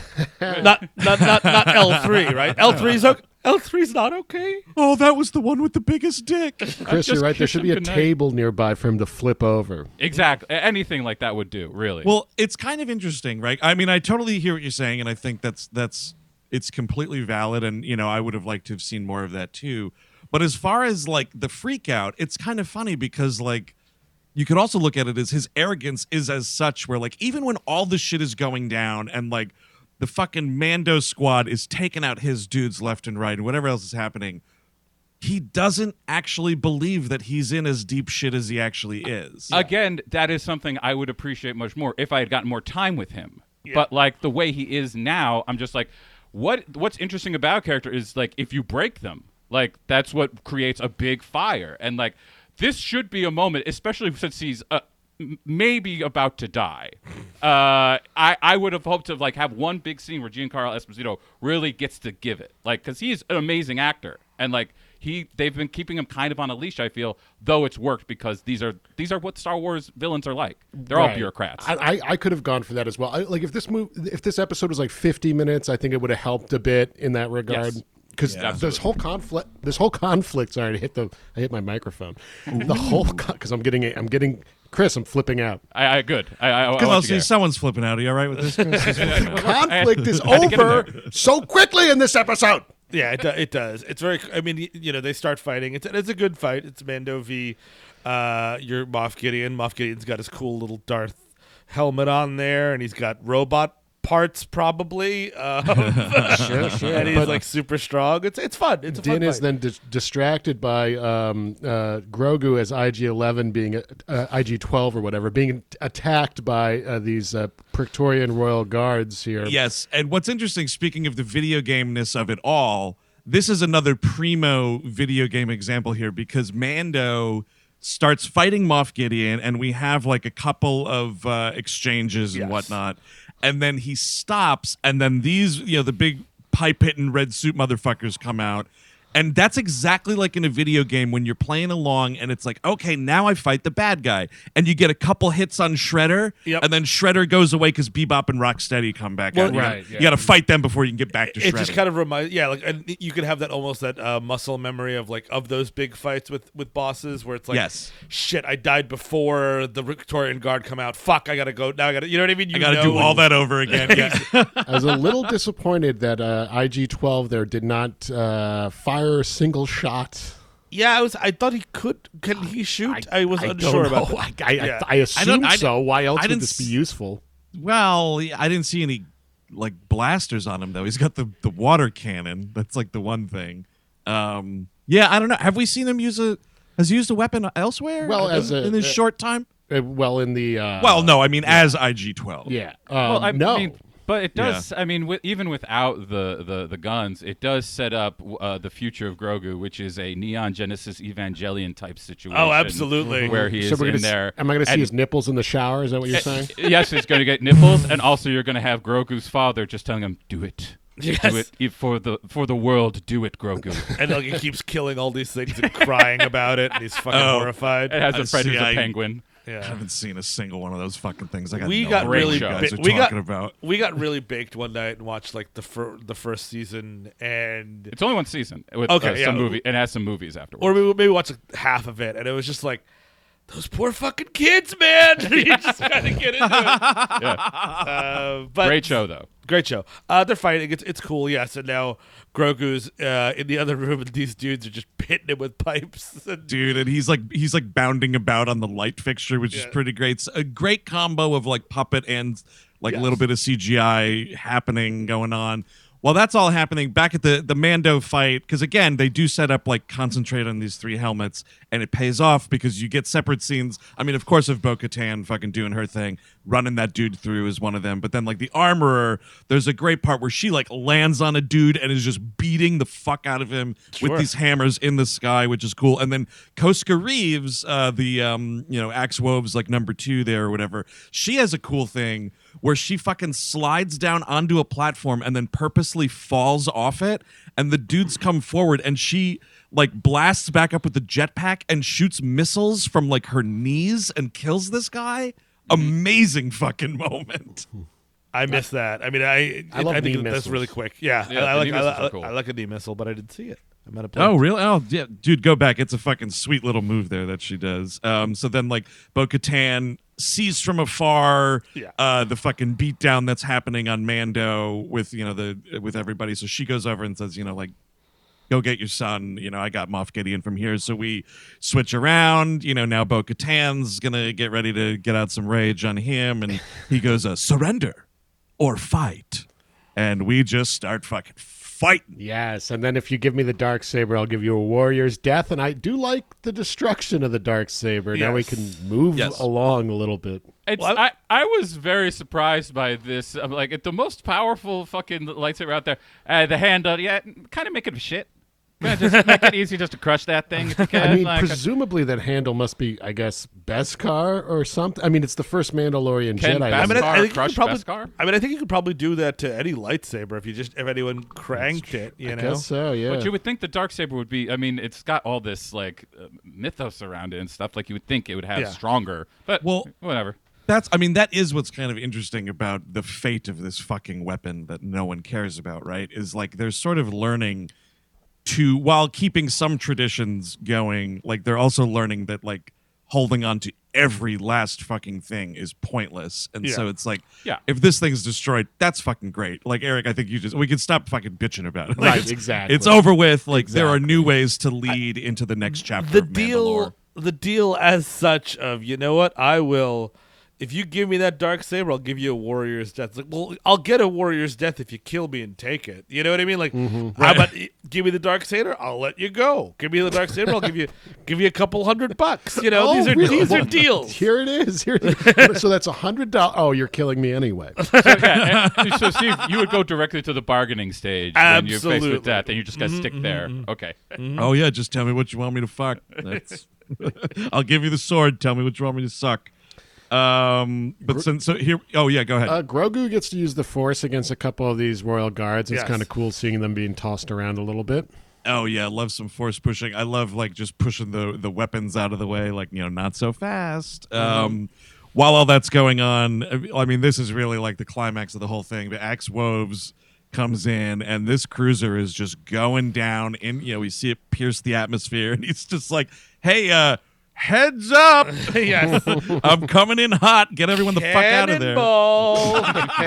not, not, not, not L three, right? L three's okay. L three's not okay. Oh, that was the one with the biggest dick. Chris, you're just right. There kiss should him be a goodnight. table nearby for him to flip over. Exactly. A- Anything like that would do, really. Well, it's kind of interesting, right? I mean, I totally hear what you're saying, and I think that's that's it's completely valid, and you know, I would have liked to have seen more of that too. But as far as like the freak out, it's kind of funny because like you could also look at it as his arrogance is as such where like even when all this shit is going down and like the fucking Mando squad is taking out his dudes left and right and whatever else is happening, he doesn't actually believe that he's in as deep shit as he actually is. Again, that is something I would appreciate much more if I had gotten more time with him. But like the way he is now, I'm just like, what? What's interesting about a character is like if you break them, like that's what creates a big fire. And like this should be a moment, especially since he's uh, m- maybe about to die. Uh, I I would have hoped to like have one big scene where Giancarlo Esposito really gets to give it, like because he's an amazing actor and like. he they've been keeping him kind of on a leash. I feel, though it's worked because these are these are what Star Wars villains are like. They're all Right. bureaucrats. I, I, I could have gone for that as well. I, like if this move, if this episode was like fifty minutes, I think it would have helped a bit in that regard. Yes. Because Yeah. this whole conflict, this whole conflict. Sorry, I hit the, I hit my microphone. The whole, because I'm getting, I'm getting, Chris, I'm flipping out. I, I good. I, I, I Because want I'll you see guys. someone's flipping out. Are you all right with this? Conflict is I had to get in over there. so quickly in this episode. Yeah, it, do, it does. It's very. I mean, y- you know, they start fighting. It's it's a good fight. It's Mando v. Uh, your Moff Gideon. Moff Gideon's got his cool little Darth helmet on there, and he's got robot parts probably. Um, Sure, sure. and he's But like super strong. It's it's fun. It's a Din fun is fight. then dis- distracted by um, uh, Grogu as I G eleven being uh, I G twelve or whatever, being attacked by uh, these uh, Praetorian royal guards here. Yes, and what's interesting, speaking of the video gameness of it all, this is another primo video game example here because Mando starts fighting Moff Gideon, and we have like a couple of uh, exchanges and Yes. whatnot, and then he stops, and then these, you know, the big pipe hitting red suit motherfuckers come out. And that's exactly like in a video game when you're playing along and it's like, okay, now I fight the bad guy. And you get a couple hits on Shredder, Yep. and then Shredder goes away because Bebop and Rocksteady come back Well, out. You right, gotta, yeah. you got to fight them before you can get back to It Shredder. just kind of reminds, yeah, like and you could have that almost that uh, muscle memory of like of those big fights with with bosses where it's like, Yes. shit, I died before the Victorian Guard come out. Fuck, I gotta go now. I gotta, you know what I mean? You I got to know do when- all that over again. Yeah. I was a little disappointed that uh, I G twelve there did not uh, fire a single shot. Yeah, I was. I thought he could. Can he shoot? I, was I unsure don't about know. that. I, I, Yeah. I assume don't- I so. didn't- Why else I would didn't this be s- useful? Well, I didn't see any like blasters on him though. He's got the, the water cannon. That's like the one thing. Um, yeah, I don't know. Have we seen him use a has he used a weapon elsewhere? Well, in, as a- in his uh, short time. Uh, well, in the uh, Well, no, I mean as I G twelve. yeah, um, Well, I no. mean, but it does. I mean, with, even without the, the, the guns, it does set up uh, the future of Grogu, which is a Neon Genesis Evangelion type situation. Oh, absolutely. Where he is so we're in gonna, s- there. Am I going to see and- his nipples in the shower? Is that what you're saying? Yes, he's going to get nipples, and also you're going to have Grogu's father just telling him, "Do it, Yes. do it if for the for the world. Do it, Grogu." And like he keeps killing all these things and crying about it, and he's fucking Oh. horrified. It has I a friend who's see, a I- penguin. I Yeah. haven't seen a single one of those fucking things. I got We no got idea really what you guys ba- are we got- talking about. We got really baked one night and watched like the fir- the first season, and It's only one season with Okay, uh, yeah. some movie. It has some movies afterwards. or we maybe watched like half of it, and it was just like those poor fucking kids, man. You just kind of get into it. yeah. Uh, but Great show though. Great show. Uh, they're fighting. It's it's cool. Yes, and now Grogu's uh, in the other room, and these dudes are just hitting him with pipes. And, Dude, and he's like he's like bounding about on the light fixture, which is Yeah. pretty great. It's a great combo of like puppet and like a Yes. little bit of C G I happening going on. While that's all happening, back at the the Mando fight, because again they do set up like concentrate on these three helmets, and it pays off because you get separate scenes. I mean, of course, of Bo-Katan fucking doing her thing, running that dude through is one of them. But then like the armorer, there's a great part where she like lands on a dude and is just beating the fuck out of him Sure. with these hammers in the sky, which is cool. And then Koska Reeves, uh, the um, you know Axe Woves like number two there or whatever, she has a cool thing where she fucking slides down onto a platform and then purposely falls off it, and the dudes come forward and she like blasts back up with the jetpack and shoots missiles from like her knees and kills this guy. Amazing fucking moment. I missed that. I mean, I I love I think knee that's missiles. really quick. Yeah, Yeah, I, I the like knee I, missiles are I, cool. I like a knee missile, but I didn't see it. I'm at a Oh, really? Oh, yeah. Dude, go back. It's a fucking sweet little move there that she does. Um, so then, like, Bo-Katan sees from afar Yeah. uh, the fucking beatdown that's happening on Mando with, you know, the with everybody. So she goes over and says, you know, like, go get your son. You know, I got Moff Gideon from here. So we switch around. You know, now Bo-Katan's going to get ready to get out some rage on him. And he goes, uh, surrender or fight. And we just start fucking fighting. Yes, and then if you give me the dark saber, I'll give you a warrior's death. And I do like the destruction of the dark saber. Now we Yes. can move Yes. along a little bit. It's, Well, I, I was very surprised by this. I'm like, the most powerful fucking lightsaber out there. Uh, the handle, yeah, kind of making him shit. Yeah, just make it easy just to crush that thing if you can. I mean, like, presumably that handle must be, I guess, Beskar or something. I mean, it's the first Mandalorian Can Jedi. Beskar I mean, I, I think you crush could probably, Beskar? I mean, I think you could probably do that to any lightsaber if you just if anyone cranked it. You I know, guess so, yeah. But you would think the Darksaber would be, I mean, it's got all this, like, uh, mythos around it and stuff. Like, you would think it would have Yeah. stronger. But, Well- whatever. That's, I mean, that is what's kind of interesting about the fate of this fucking weapon that no one cares about, right? Is like they're sort of learning to, while keeping some traditions going, like they're also learning that like holding on to every last fucking thing is pointless. And Yeah. so it's like, Yeah. if this thing's destroyed, that's fucking great. Like, Eric, I think you just, we can stop fucking bitching about it. Like, Right, it's- exactly. It's over with. Like, there are Exactly. new ways to lead into the next chapter the of Mandalore. deal, the deal as such of you know what I will. If you give me that dark saber, I'll give you a warrior's death. It's like, well, I'll get a warrior's death if you kill me and take it. You know what I mean? Like, how about y- give me the dark saber? I'll let you go. Give me the dark saber. I'll give you give you a couple hundred bucks. You know, Oh, these are really? these are Well, deals. Here it is. Here it is. So that's a hundred dollars. Oh, you're killing me anyway. So, yeah, and- so, Steve, you would go directly to the bargaining stage when you're faced Absolutely. with death, and you just got to stick there. Okay. Oh yeah, just tell me what you want me to fuck. That's, I'll give you the sword. Tell me what you want me to suck. Um, but since so here, oh yeah, go ahead. Uh, Grogu gets to use the Force against a couple of these royal guards. It's Yes. kind of cool seeing them being tossed around a little bit. oh yeah, love some force pushing. I love like just pushing the the weapons out of the way, like you know, not so fast. Um, while all that's going on, I mean, this is really like the climax of the whole thing. The Axe Woves comes in, and this cruiser is just going down. In you know, we see it pierce the atmosphere, and he's just like, "Hey, uh." Heads up! yes. I'm coming in hot. Get everyone the fuck out of there. Cannonball.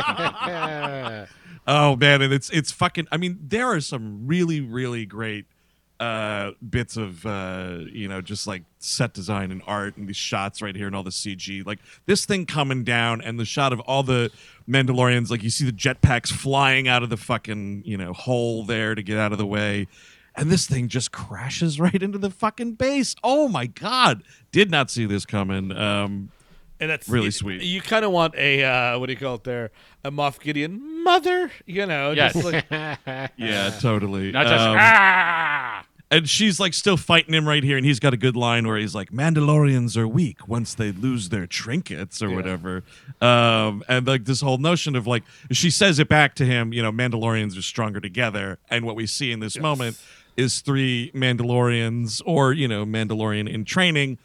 Oh man, and it's it's fucking. I mean, there are some really really great uh, bits of uh, you know just like set design and art and these shots right here and all the C G. Like this thing coming down and the shot of all the Mandalorians. Like you see the jetpacks flying out of the fucking you know hole there to get out of the way. And this thing just crashes right into the fucking base. Oh my god! Did not see this coming. Um, And that's Really you, sweet. You kind of want a uh, what do you call it there? A Moff Gideon mother, you know? Yes. Just like, yeah, totally. Not just, Um, ah! And she's like still fighting him right here, and he's got a good line where he's like, "Mandalorians are weak once they lose their trinkets or whatever." Um, and like this whole notion of like, she says it back to him, you know, Mandalorians are stronger together. And what we see in this moment is three Mandalorians, or you know, Mandalorian in training,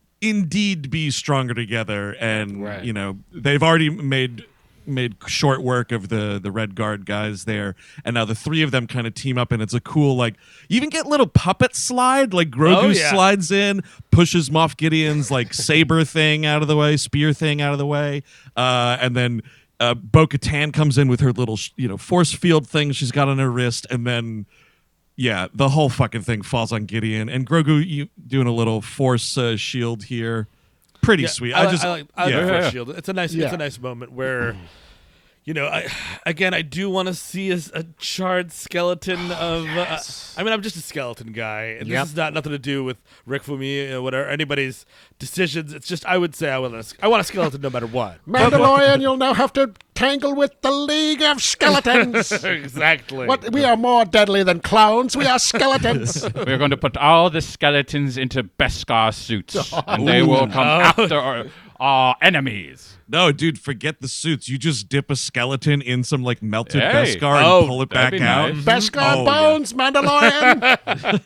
indeed be stronger together. And Right. you know, they've already made. made short work of the the Red Guard guys there, and now the three of them kind of team up, and it's a cool like you even get little puppet slide, like Grogu Oh, yeah. slides in, pushes Moff Gideon's like saber thing out of the way, spear thing out of the way, uh, and then uh, Bo-Katan comes in with her little sh- you know force field thing she's got on her wrist, and then yeah, the whole fucking thing falls on Gideon, and Grogu you doing a little force uh, shield here. Pretty yeah, sweet. I, I like- just I like, I like yeah. the Force Yeah. shield. It's a nice, it's Yeah. a nice moment where, you know, I again I do want to see a, a charred skeleton of. Uh, I mean, I'm just a skeleton guy, and Yep. this is not nothing to do with Rick Fumi or whatever anybody's decisions. It's just I would say I want a, I want a skeleton no matter what. Mandalorian, you'll now have to tangle with the League of Skeletons. exactly. What? We are more deadly than clowns. We are skeletons. We're going to put all the skeletons into Beskar suits, and they will come after our, our enemies. No, dude, forget the suits. You just dip a skeleton in some like melted Hey. Beskar and Oh, pull it that'd back be out. nice. Beskar Oh, bones, Mandalorian.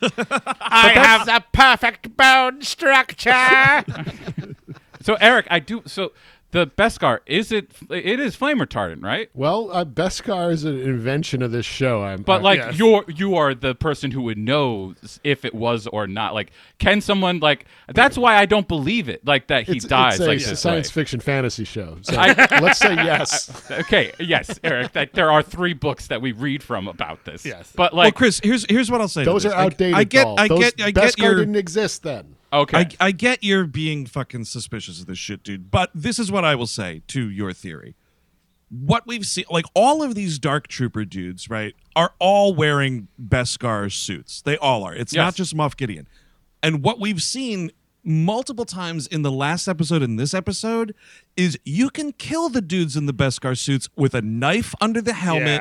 I have the perfect bone structure. So, Eric, I do. So, the Beskar, is it? It is flame retardant, right? Well, uh, Beskar is an invention of this show. I'm, But I- like Yes. you're you are the person who would know if it was or not. Like, can someone like? That's why I don't believe it. Like that he it's, dies it's a, like it's a this science way. fiction fantasy show. So I- let's say yes. Okay, yes, Eric. That there are three books that we read from about this. Yes. but Well, like, Chris, here's here's what I'll say. to Those this. are I- outdated. I get, doll. I Those get, I get Beskar your. didn't exist then. okay, I, I get you're being fucking suspicious of this shit, dude. But this is what I will say to your theory. What we've seen, like all of these Dark Trooper dudes, right, are all wearing Beskar suits. They all are. It's Yes. not just Moff Gideon. And what we've seen multiple times in the last episode and this episode is you can kill the dudes in the Beskar suits with a knife under the helmet Yeah.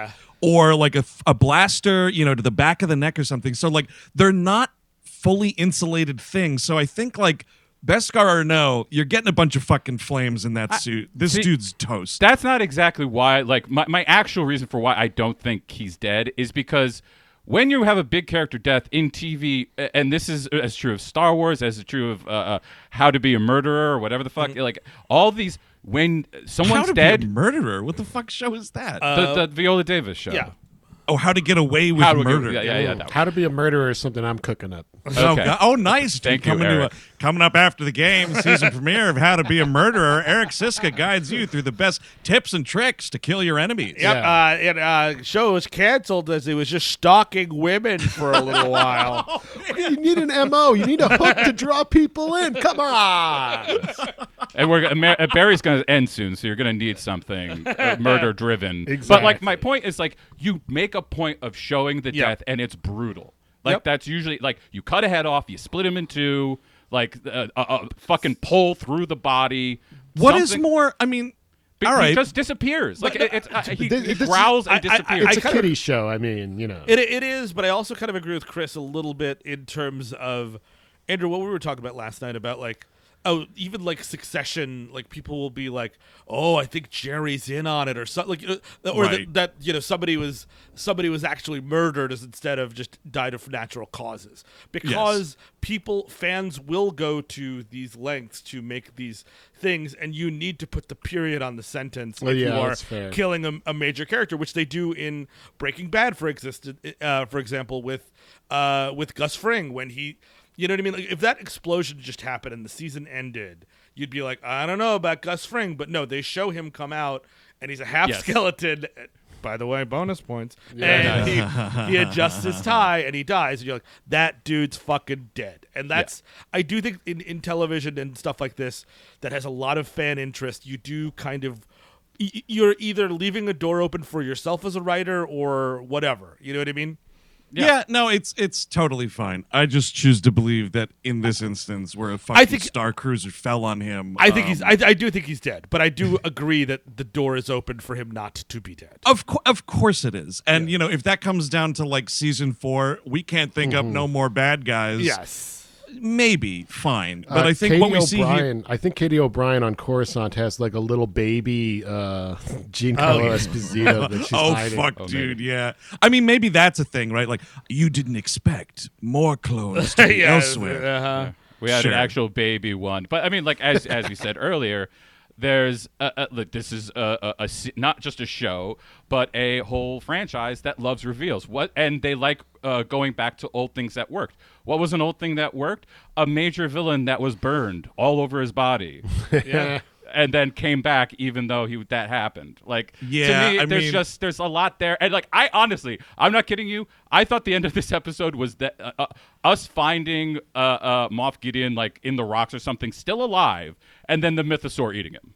or like a, a blaster, you know, to the back of the neck or something. So like they're not fully insulated things. So I think like Beskar or no, you're getting a bunch of fucking flames in that I- suit. This see, dude's toast. That's not exactly why. Like my, my actual reason for why I don't think he's dead is because when you have a big character death in T V, a- and this is as true of Star Wars as is true of uh, uh, How to Be a Murderer or whatever the fuck, Mm-hmm. like all these when someone's How to dead, Be a Murderer? What the fuck show is that? the, the Viola Davis show. Yeah. oh, How to Get Away with How to Get- Murder. yeah, yeah, yeah. that How to Be a Murderer is something I'm cooking up. Oh, Okay. God. Oh, nice. Dude. Thank you, coming Eric. To a, coming up after the game, season premiere of How to Be a Murderer. Eric Siska guides you through the best tips and tricks to kill your enemies. Yep, Yeah. uh, and uh, show was canceled as it was just stalking women for a little while. You need an M O. You need a hook to draw people in. Come on. And we're gonna- Mar- uh, Barry's going to end soon, so you're going to need something uh, murder driven. But Exactly. like my point is like you make a point of showing the Yep. death, and it's brutal. Like Yep. that's usually like you cut a head off, you split him in two, like uh, a, a fucking pull through the body. What is something- more? I mean, Be- all He right. just disappears. Like But, it, it's uh, he, This- he this is- growls I- and I- I- disappears. It's a kinda- kiddie show. I mean, you know. It, it is, but I also kind of agree with Chris a little bit in terms of, Andrew, what we were talking about last night about like, oh, even like Succession, like people will be like, oh, I think Jerry's in on it or something, like, uh, or Right. that, that you know somebody was somebody was actually murdered as instead of just died of natural causes, because people fans will go to these lengths to make these things, and you need to put the period on the sentence Well, if yeah, you are that's fair. killing a, a major character, which they do in Breaking Bad, for existed, uh, for example, with uh, with Gus Fring when he, you know what I mean? Like if that explosion just happened and the season ended, you'd be like, I don't know about Gus Fring, but no, they show him come out and he's a half Yes. skeleton. By the way, bonus points. And he, he adjusts his tie and he dies, and you're like, that dude's fucking dead. And that's I do think in, in television and stuff like this that has a lot of fan interest, you do kind of y- you're either leaving a door open for yourself as a writer or whatever. You know what I mean? Yeah. no, it's it's totally fine. I just choose to believe that in this instance, where a fucking think- Star Cruiser fell on him. I think um, he's. I, I do think he's dead, but I do agree that the door is open for him not to be dead. Of co- of course it is, and you know if that comes down to like season four, we can't think up no more bad guys. Yes. maybe fine, but Uh, I think Katie what we see here. O'Brien, I think Katie O'Brien on Coruscant has like a little baby uh, Giancarlo yeah. Esposito that she's Oh hiding. fuck, Oh, dude! maybe. Yeah, I mean maybe that's a thing, right? Like you didn't expect more clones to be yeah. elsewhere. Uh-huh. We had Sure. an actual baby one, but I mean, like as as we said earlier, there's a, a, look. This is a, a, a se- not just a show, but a whole franchise that loves reveals. What and they like uh, going back to old things that worked. What was an old thing that worked? A major villain that was burned all over his body. Yeah. And then came back even though he that happened. Like Yeah, to me, I there's mean- just there's a lot there, and like I honestly, I'm not kidding you. I thought the end of this episode was that uh, uh, us finding uh, uh, Moff Gideon like in the rocks or something, still alive, and then the Mythosaur eating him.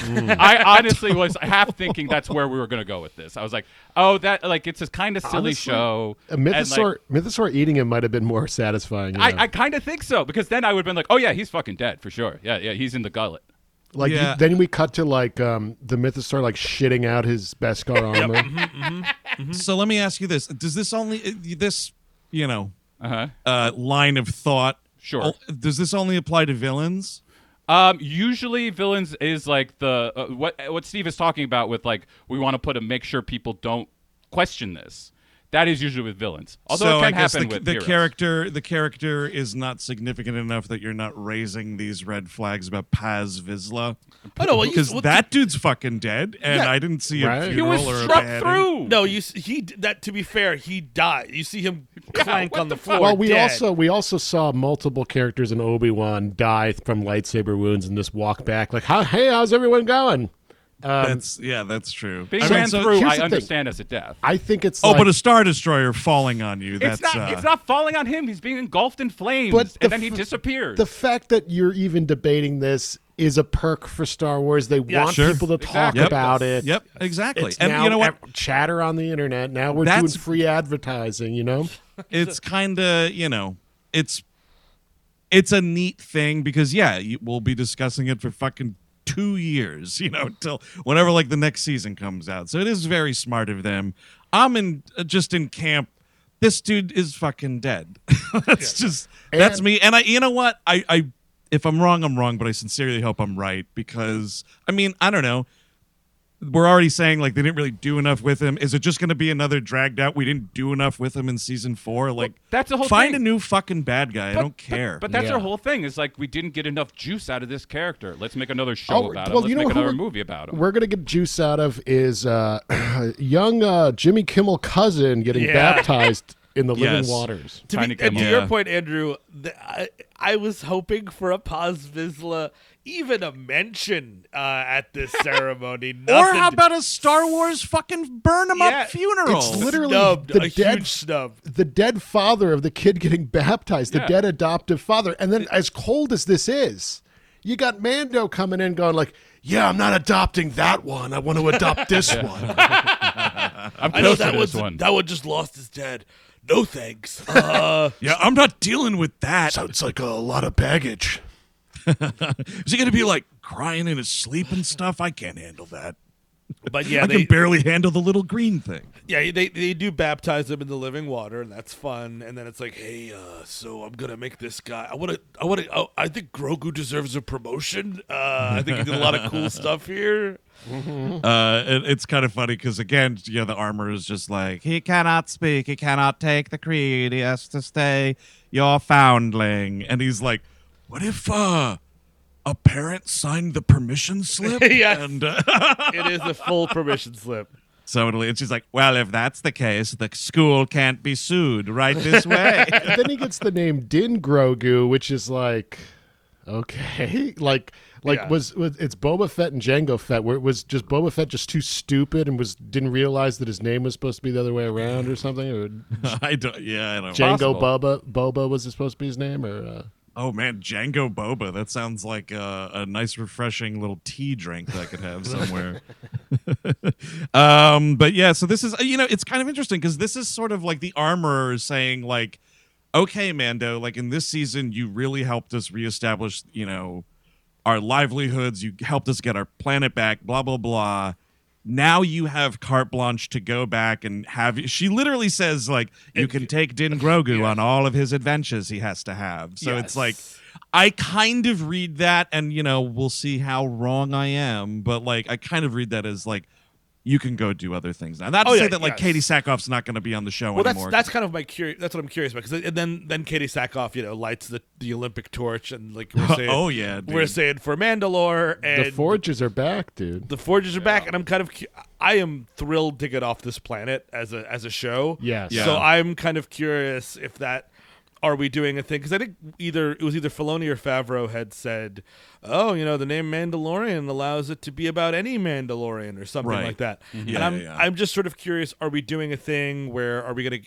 I honestly was half thinking that's where we were going to go with this. I was like, oh, that like it's a kind of silly Honestly, show. A and, like, mythosaur, mythosaur eating him might have been more satisfying. you I, know? I kind of think so because then I would have been like, oh yeah, he's fucking dead for sure. Yeah, yeah, he's in the gullet. like Yeah. you- then we cut to like um, the mythosaur like shitting out his Beskar armor. So let me ask you this: Does this only uh, this you know Uh huh. uh, line of thought? Sure. oh, does this only apply to villains? Um, usually villains is like the uh, what what Steve is talking about with like we want to put a make sure people don't question this. That is usually with villains. Although so it can I guess happen the, with the heroes. character the character is not significant enough that you're not raising these red flags about Paz Vizsla. Oh no, well, you- Because well, that dude's fucking dead, and Yeah. I didn't see Right. a He he funeral was or a struck beheading. through. No, you s- he d- that to be fair, he died. You see him clank what on the, the fuck? floor. Well, we dead. also we also saw multiple characters in Obi-Wan die from lightsaber wounds and just walk back like, "How- "Hey, how's everyone going?" Um, That's yeah, that's true. Being I mean, ran so- through, here's I the thing. understand as a death. I think it's Oh, like, but a star destroyer falling on you. That's it's not. uh, It's not falling on him. He's being engulfed in flames, But the and then he f- disappears. the fact that you're even debating this is a perk for Star Wars. They Yeah, want sure. people to talk Exactly. about it. Yep, exactly. It's And now you know what? ev- chatter on the internet. Now we're That's- doing free advertising. You know, It's kind of you know, it's it's a neat thing because yeah, you, we'll be discussing it for fucking two years, you know, until whenever like the next season comes out. So it is very smart of them. I'm in uh, just in camp. This dude is fucking dead. That's just that's And- me. And I, you know what? I, I, if I'm wrong, I'm wrong. But I sincerely hope I'm right because I mean, I don't know. We're already saying like they didn't really do enough with him. Is it just going to be another dragged out? We didn't do enough with him in season four. Like that's the whole find thing. a new fucking bad guy. I don't care. But, but that's Yeah. our whole thing. Is like we didn't get enough juice out of this character. Let's make another show Oh, about well, him. Let's you know make who another we're- movie about him. We're gonna get juice out of is uh, young uh, Jimmy Kimmel cousin getting Yeah. baptized in the living Yes. waters. To, Tiny be, and to Kimmel. your Yeah. point, Andrew, the, I, I was hoping for a Paz Vizsla, even a mention uh, at this ceremony. or Nothing how to- about a Star Wars fucking burn him Yeah. up funeral? It's literally snubbed, the a dead huge snub. the dead father of the kid getting baptized, the Yeah. dead adoptive father. And then as cold as this is, you got Mando coming in going like, yeah, I'm not adopting that one. I want to adopt this one. I'm I know closer that to one. this one. That one just lost his dad. No thanks. Uh, yeah, I'm not dealing with that. Sounds like a lot of baggage. Is he going to be like crying in his sleep and stuff? I can't handle that. but yeah, I they, can barely handle the little green thing. yeah, they they do baptize him in the living water, and that's fun. And then it's like, hey, uh, so I'm gonna make this guy. I want to. I want to. Oh, I think Grogu deserves a promotion. Uh, I think he did a lot of cool stuff here. Uh, it, it's kind of funny because again, you know, the armor is just like he cannot speak, he cannot take the creed, he has to stay your foundling, and he's like, what if uh, a parent signed the permission slip? Yes. And uh, It is a full permission slip. totally, and she's like, well, if that's the case, the school can't be sued right this way. And then he gets the name Din Grogu, which is like, okay, like, like Yeah. was, was it's Boba Fett and Jango Fett, where it was just Boba Fett just too stupid and was didn't realize that his name was supposed to be the other way around or something. Or I don't. Yeah, I don't. Jango Possible. Boba Boba was it supposed to be his name or? Uh, Oh man, Django Boba. That sounds like a, a nice, refreshing little tea drink that I could have somewhere. um, but yeah, so this is you know it's kind of interesting because this is sort of like the armorer saying like, okay, Mando, like in this season you really helped us reestablish you know our livelihoods. You helped us get our planet back. Blah blah blah. Now you have carte blanche to go back and have. She literally says like you can take Din Grogu on all of his adventures he has to have. So it's Yes. like I kind of read that, and you know we'll see how wrong I am, but like I kind of read that as like you can go do other things now. Not to Oh, say yeah, that like yes. Katie Sackhoff's not going to be on the show Well, that's anymore. that's kind of my curi- That's what I'm curious about. Because and then then Katie Sackhoff, you know, lights the, the Olympic torch, and like we're saying, oh yeah, dude. we're saying for Mandalore, and the Forges are back, dude. the Forges are back, and I'm kind of cu- I am thrilled to get off this planet as a as a show. Yes. Yeah. So I'm kind of curious if that are we doing a thing because I think either it was either Filoni or Favreau had said, oh, you know, the name Mandalorian allows it to be about any Mandalorian or something Right. like that. Yeah, and I'm yeah, yeah. I'm just sort of curious, are we doing a thing where are we gonna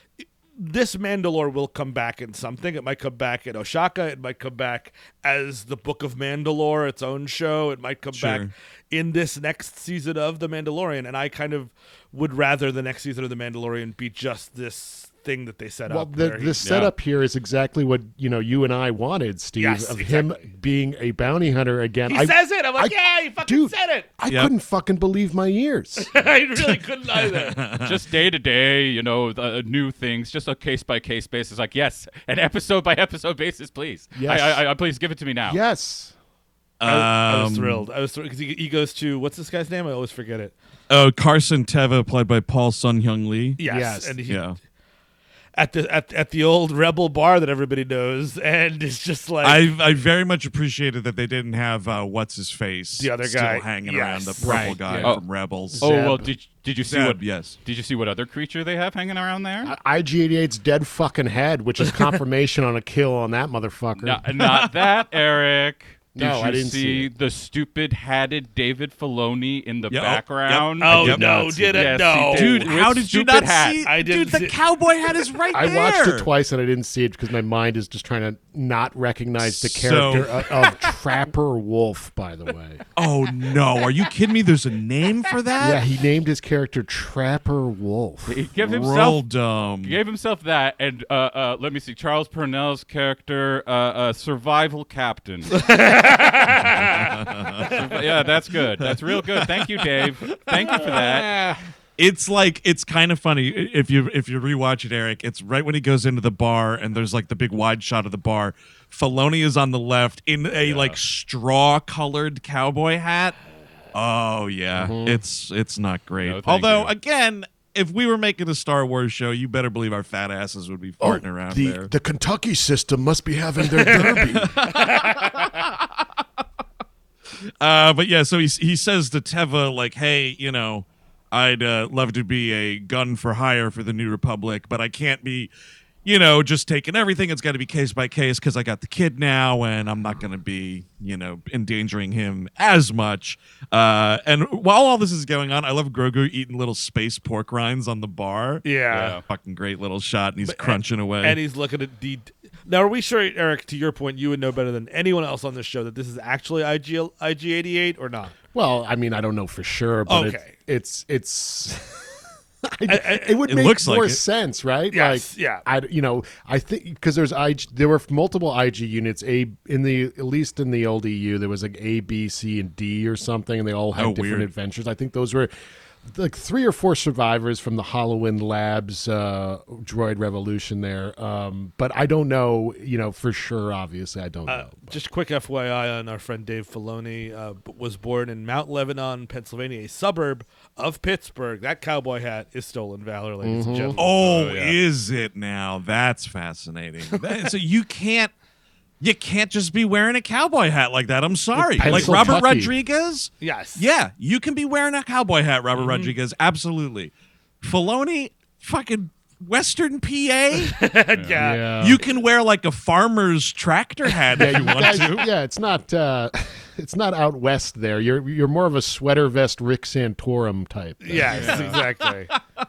this Mandalore will come back in something. It might come back in Oshaka. It might come back as the Book of Mandalore, its own show. It might come back Sure. in this next season of The Mandalorian. And I kind of would rather the next season of The Mandalorian be just this thing that they set Well, up. the, where he- the setup here is exactly what you know you and I wanted, Steve, Yes, of exactly. him being a bounty hunter again. he I, says it. I'm like, I- yeah, he fucking dude, said it. I Yep. couldn't fucking believe my ears. I really couldn't either. Just day to day, you know, the, new things, just a case by case basis. Like, yes, an episode by episode basis, please. Yes. I, I, I, please give it to me now. Yes. I, I was Um, thrilled. I was thrilled because he, he goes to what's this guy's name? I always forget it. Oh, Carson Teva, played by Paul Sun Hyung Lee. Yes, Yes. and he, Yeah. at the at, at the old Rebel bar that everybody knows, and it's just like I I very much appreciated that they didn't have uh, what's his face The other still guy. hanging Yes. around the purple Right, guy yeah. from Rebels. Oh Zeb. well, did did you see Zeb, what? yes. Did you see what other creature they have hanging around there? I G eighty-eight's dead fucking head, which is confirmation on a kill on that motherfucker. No, not that, Eric. Did No, you I didn't see, see it. the stupid hatted David Filoni in the Yeah, oh, background? yep. oh Yep. no, Yes, did it? yes, no, he did. Dude, With how did you stupid not hat. see? I didn't Dude, the see- cowboy hat is right I there. watched it twice and I didn't see it because my mind is just trying to not recognize the So- character of, of Trapper Wolf, by the way. Oh no, are you kidding me? There's a name for that? Yeah, he named his character Trapper Wolf. He gave Roll himself dumb. gave himself that, and uh, uh, let me see, Charles Purnell's character, uh, uh, survival captain. Survi- yeah, that's good. That's real good. Thank you, Dave. Thank you for that. It's like it's kind of funny if you if you rewatch it, Eric. It's right when he goes into the bar and there's like the big wide shot of the bar. Filoni is on the left in a Yeah. like straw colored cowboy hat. Oh yeah, Mhm. it's it's not great. No, thank Although you. again, if we were making a Star Wars show, you better believe our fat asses would be farting around Oh, the, there. the Kentucky system must be having their derby. Uh, but yeah, so he he says to Teva like, "Hey, you know, I'd uh, love to be a gun for hire for the New Republic, but I can't be, you know, just taking everything. It's got to be case by case because I got the kid now, and I'm not going to be, you know, endangering him as much." Uh, and while all this is going on, I love Grogu eating little space pork rinds on the bar. Yeah. Yeah. Fucking great little shot, and he's But- crunching away. And he's looking at the. Now, are we sure, Eric? To your point, you would know better than anyone else on this show that this is actually I G I G eighty-eight or not. Well, I mean, I don't know for sure, but it- Okay. it's it's. I- I- I- it would it make looks like more it. sense, right? Yes, like, yeah. I, you know, I think because there's I G, there were multiple I G units. A in the at least in the old E U, there was like A, B, C, and D or something, and they all had Oh, different weird. adventures. I think those were like three or four survivors from the Halloween Labs uh, droid revolution there. Um, but I don't know, you know, for sure. Obviously, I don't Uh, know. just quick F Y I on our friend Dave Filoni, uh, b- was born in Mount Lebanon, Pennsylvania, a suburb of Pittsburgh. That cowboy hat is stolen valor, ladies and gentlemen. Oh, Oh, yeah. is it now? That's fascinating. That- so you can't you can't just be wearing a cowboy hat like that. I'm sorry. Like Like pencil Robert tucky. Rodriguez? Yes. Yeah, you can be wearing a cowboy hat, Robert Rodriguez. Absolutely. Filoni, fucking Western P A. yeah. You can wear like a farmer's tractor hat if you want Guys, to. yeah, it's not uh, it's not out west there. You're you're more of a sweater vest Rick Santorum type. Yes, exactly.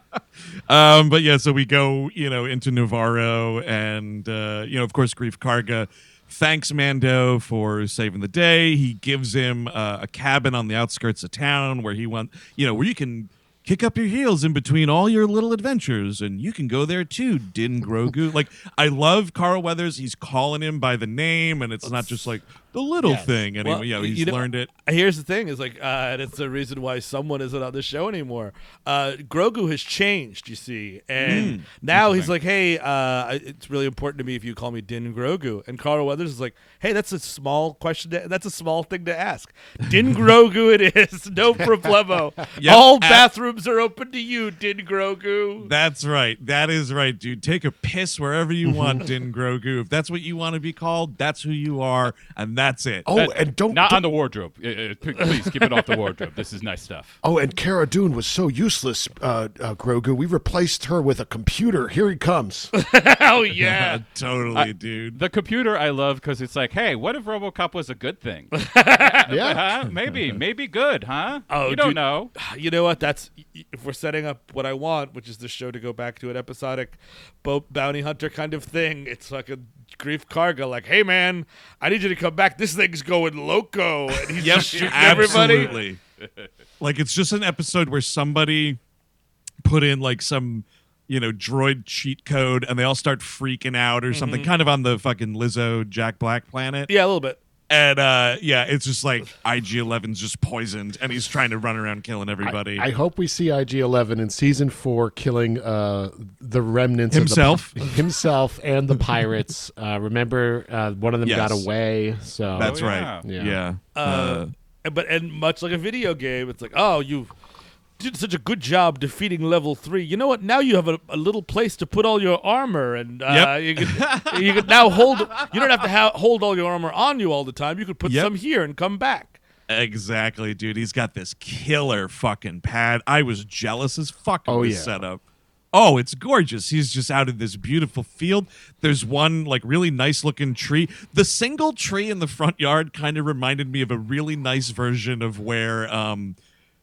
Um, but yeah, so we go, you know, into Navarro, and uh, you know, of course, Grief Karga thanks Mando for saving the day. He gives him uh, a cabin on the outskirts of town where he want, you know, where you can kick up your heels in between all your little adventures, and you can go there too, Din Grogu. Like, I love Carl Weathers. He's calling him by the name, and it's not just like the little Yes. thing. And Well, he, you know, you he's know, learned it. Here's the thing: is like, uh, and it's the reason why someone isn't on the show anymore. Uh, Grogu has changed, you see, and now he's like, "Hey, uh, it's really important to me if you call me Din Grogu." And Carl Weathers is like, "Hey, that's a small question. To, that's a small thing to ask. Din Grogu, it is. No problemo. Yep. All At- bathrooms are open to you, Din Grogu." That's right. That is right, dude. Take a piss wherever you want, Din Grogu. If that's what you want to be called, that's who you are, and that's it. Oh, and don't, Not don't- on the wardrobe. Uh, uh, p- please keep it off the wardrobe. This is nice stuff. oh, and Cara Dune was so useless, uh, uh, Grogu. We replaced her with a computer. Here he comes. Oh yeah. totally, I- dude. The computer I love because it's like, hey, what if RoboCop was a good thing? Yeah. Huh? Maybe, maybe good, huh? Oh, you don't dude. know. You know what? That's if we're setting up what I want, which is the show to go back to an episodic bo- bounty hunter kind of thing. It's like a Grief Karga, like, "Hey man, I need you to come back. This thing's going loco," and he's Yep, just shooting everybody. absolutely. Like, it's just an episode where somebody put in like some, you know, droid cheat code, and they all start freaking out or something, kind of on the fucking Lizzo Jack Black planet. Yeah, a little bit. And uh, yeah, it's just like I G eleven's just poisoned, and he's trying to run around killing everybody. I hope we see I G eleven in season four killing uh, the remnants Himself? of the, himself and the pirates. Uh, remember, uh, one of them Yes. got away. So That's Oh, right. yeah. Yeah. Yeah. Uh, but and much like a video game, it's like, oh, you did such a good job defeating level three. You know what? Now you have a, a little place to put all your armor, and uh, Yep. you can you can now hold. You don't have to ha- hold all your armor on you all the time. You could put Yep. some here and come back. Exactly, dude. He's got this killer fucking pad. I was jealous as fuck of Oh, this yeah. setup. Oh, it's gorgeous. He's just out in this beautiful field. There's one like really nice looking tree. The single tree in the front yard kind of reminded me of a really nice version of where um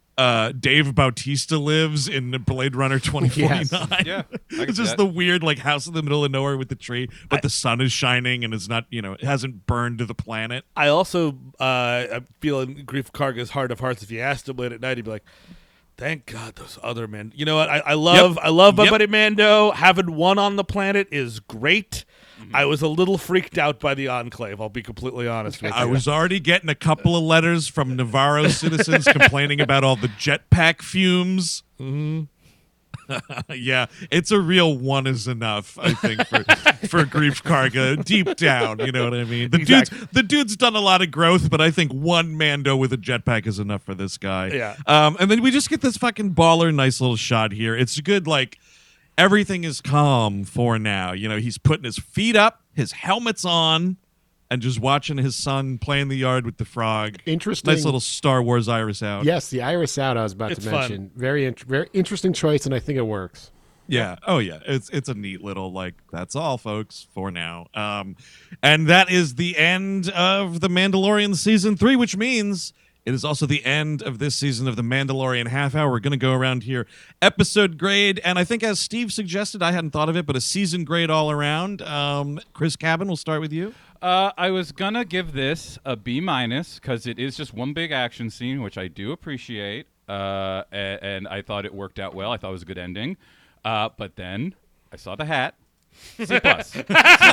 uh Dave Bautista lives in Blade Runner twenty forty-nine. Yeah, I can It's see just that. the weird like house in the middle of nowhere with the tree, but the sun is shining and it's not, you know, it hasn't burned to the planet. I also uh, I feel in Grief Karga's heart of hearts, if you asked him late at night, he'd be like, Thank God those other men. You know what? I, I love Yep. I love my Yep. buddy Mando. Having one on the planet is great. Mm-hmm. I was a little freaked out by the Enclave. I'll be completely honest with you. I was already getting a couple of letters from Navarro citizens complaining about all the jetpack fumes. Mm-hmm. Yeah, it's a real one is enough, I think, for for Grief Karga deep down. You know what I mean? The Exactly. dude's the dude's done a lot of growth, but I think one Mando with a jetpack is enough for this guy. Yeah. Um, and then we just get this fucking baller, nice little shot here. It's good, like everything is calm for now. You know, he's putting his feet up, his helmet's on, and just watching his son play in the yard with the frog. Interesting. Nice little Star Wars iris out. Yes, the iris out I was about It's to fun. mention. Very, int- very interesting choice, and I think it works. Yeah. Oh, yeah. It's it's a neat little like. That's all, folks, for now. Um, and that is the end of the Mandalorian season three, which means it is also the end of this season of the Mandalorian half hour. We're going to go around here, episode grade, and I think as Steve suggested, I hadn't thought of it, but a season grade all around. Um, Chris Cabin, we'll start with you. Uh, I was gonna give this a B minus because it is just one big action scene, which I do appreciate, uh, and, and I thought it worked out well. I thought it was a good ending, uh, but then I saw the hat. C plus. C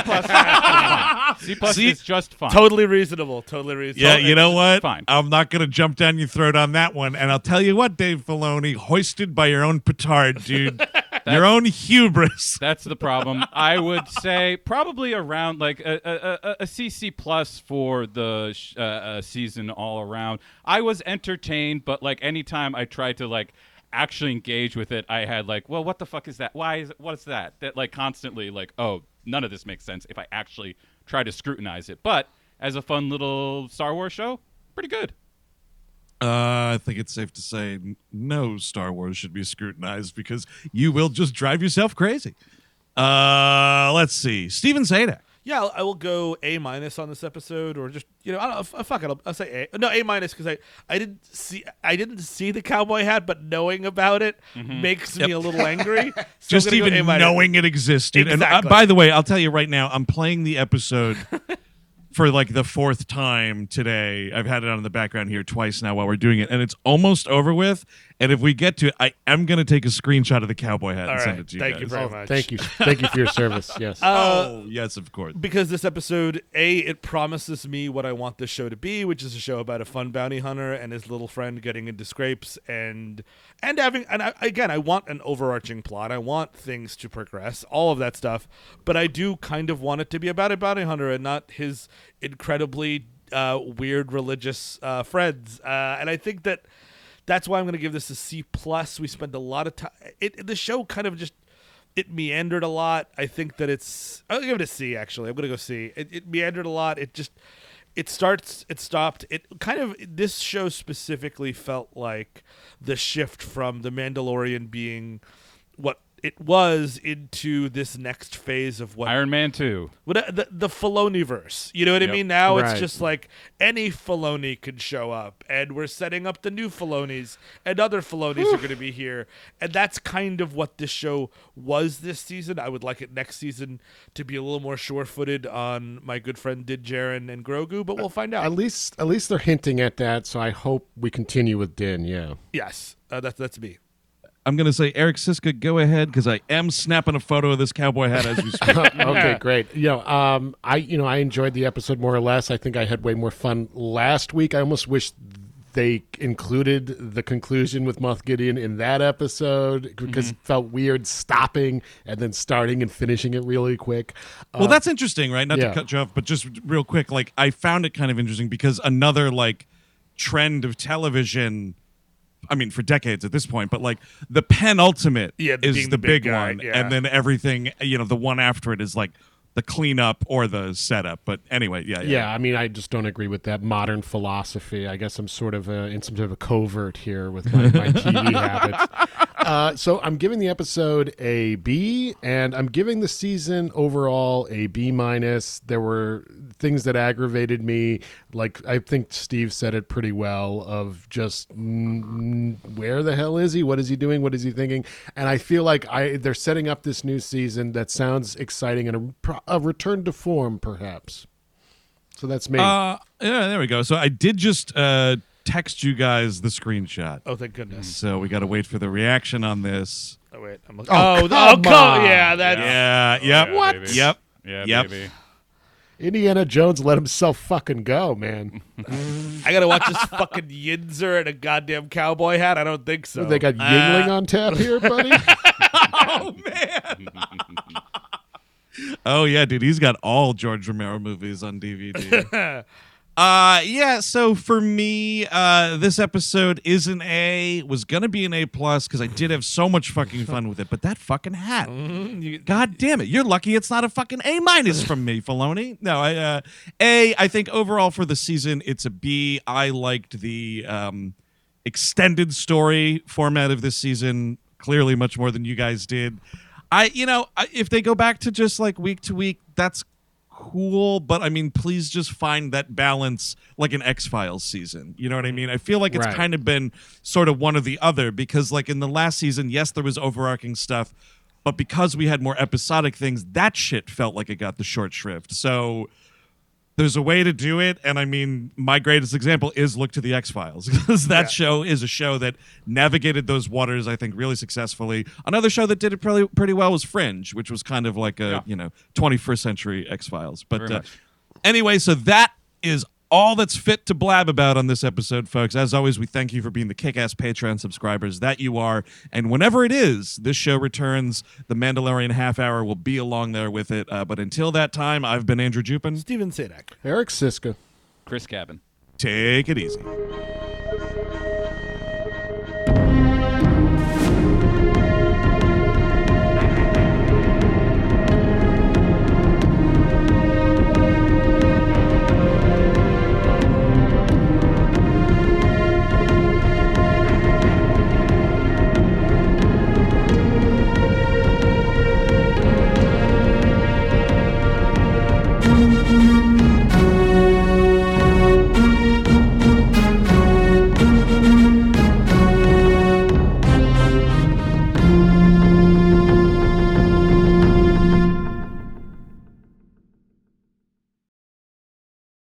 plus. C plus See? is just fine. Totally reasonable. Totally reasonable. Yeah, you know what? Fine. I'm not going to jump down your throat on that one. And I'll tell you what, Dave Filoni, hoisted by your own petard, dude. your own hubris. That's the problem. I would say probably around like a, a, a, a C C plus for the sh- uh, uh, season all around. I was entertained, but like anytime I tried to like actually engage with it, I had like, well, what the fuck is that? Why is it, what's that? That like constantly like, oh, none of this makes sense if I actually try to scrutinize it. But as a fun little Star Wars show, pretty good. Uh, I think it's safe to say n- no Star Wars should be scrutinized because you will just drive yourself crazy. Uh, let's see. Steven Zadak. Yeah, I'll, I will go A minus on this episode, or just you know, I don't know, f- fuck it, I'll, I'll say A. No, A minus because I, I didn't see I didn't see the cowboy hat, but knowing about it makes me Yep. a little angry. So I'm Just gonna go even A minus. knowing it existed. And uh, Exactly. by the way, I'll tell you right now, I'm playing the episode for like the fourth time today. I've had it on in the background here twice now while we're doing it, and it's almost over with. And if we get to it, I am going to take a screenshot of the cowboy hat All and send right, it to you thank guys. you very Oh, much. thank you, thank you for your service. Yes. Oh, yes, of course. Because this episode, A, it promises me what I want this show to be, which is a show about a fun bounty hunter and his little friend getting into scrapes and and having and I, again, I want an overarching plot. I want things to progress, all of that stuff. But I do kind of want it to be about a bounty hunter and not his incredibly uh, weird religious uh, friends. Uh, and I think that that's why I'm going to give this a C plus. We spent a lot of time. It the show kind of just. It meandered a lot. I think that it's. I'll give it a C. Actually, I'm gonna go C. It, it meandered a lot. It just. It starts. It stopped. It kind of. This show specifically felt like the shift from the Mandalorian being what it was into this next phase of what Iron Man two. what the the Filoni-verse. You know what Yep. I mean? Now Right. it's just like any Filoni could show up, and we're setting up the new Filonis, and other Filonis are going to be here, and that's kind of what this show was this season. I would like it next season to be a little more sure-footed on my good friend Din Djarin and Grogu, but we'll find out. At least, at least they're hinting at that. So I hope we continue with Din. Yeah. yes, uh, that's that's me. I'm going to say, Eric Siska, go ahead, because I am snapping a photo of this cowboy hat as we speak. Okay, great. You know, um, I you know I enjoyed the episode more or less. I think I had way more fun last week. I almost wish they included the conclusion with Moff Gideon in that episode because it felt weird stopping and then starting and finishing it really quick. Well, that's interesting, right? Not yeah. to cut you off, but just real quick, like I found it kind of interesting because another like trend of television, I mean, for decades at this point, but like the penultimate Yeah, is being the the big big, guy, one, yeah. and then everything, you know, the one after it is like the cleanup or the setup. But anyway, yeah, yeah. Yeah, I mean, I just don't agree with that modern philosophy. I guess I'm sort of a, in some sort of a covert here with my, my T V habits. Uh, so I'm giving the episode a B, and I'm giving the season overall a B minus. There were things that aggravated me, like I think Steve said it pretty well. Of just mm, where the hell is he? What is he doing? What is he thinking? And I feel like I they're setting up this new season that sounds exciting and a, pro- a return to form, perhaps. So that's me. Uh, yeah, there we go. So I did just uh, text you guys the screenshot. Oh, thank goodness. So we got to wait for the reaction on this. Oh wait, I'm Oh, oh, come oh, come on. yeah, that Yeah, yep. yeah, What? baby. Yep. Yeah, Yep. baby. Indiana Jones let himself fucking go, man. I gotta watch this fucking Yinzer and a goddamn cowboy hat. I don't think so. They got Yingling on tap here, buddy. Oh man. Oh yeah, dude, he's got all George Romero movies on D V D. uh yeah, so for me, uh this episode is an A, was gonna be an A plus because I did have so much fucking fun with it, but that fucking hat. Mm, you- God damn it. You're lucky it's not a fucking A minus from me, Filoni. No, I uh A, I think overall for the season it's a B. I liked the um extended story format of this season clearly much more than you guys did. I you know, I, if they go back to just like week to week, that's cool, but I mean, please just find that balance like an X-Files season. You know what I mean? I feel like it's Right. kind of been sort of one or the other because like in the last season, yes, there was overarching stuff, but because we had more episodic things, that shit felt like it got the short shrift. So there's a way to do it, and I mean, my greatest example is look to the X-Files because that Yeah. show is a show that navigated those waters, I think, really successfully. Another show that did it pretty, pretty well was Fringe, which was kind of like a Yeah. you know twenty-first century X-Files. But Very uh, much. anyway, so that is all that's fit to blab about on this episode, folks. As always, we thank you for being the kick-ass Patreon subscribers that you are. And whenever it is, this show returns. The Mandalorian half hour will be along there with it. Uh, but until that time, I've been Andrew Jupin. Steven Sadak. Eric Siska. Chris Cabin. Take it easy.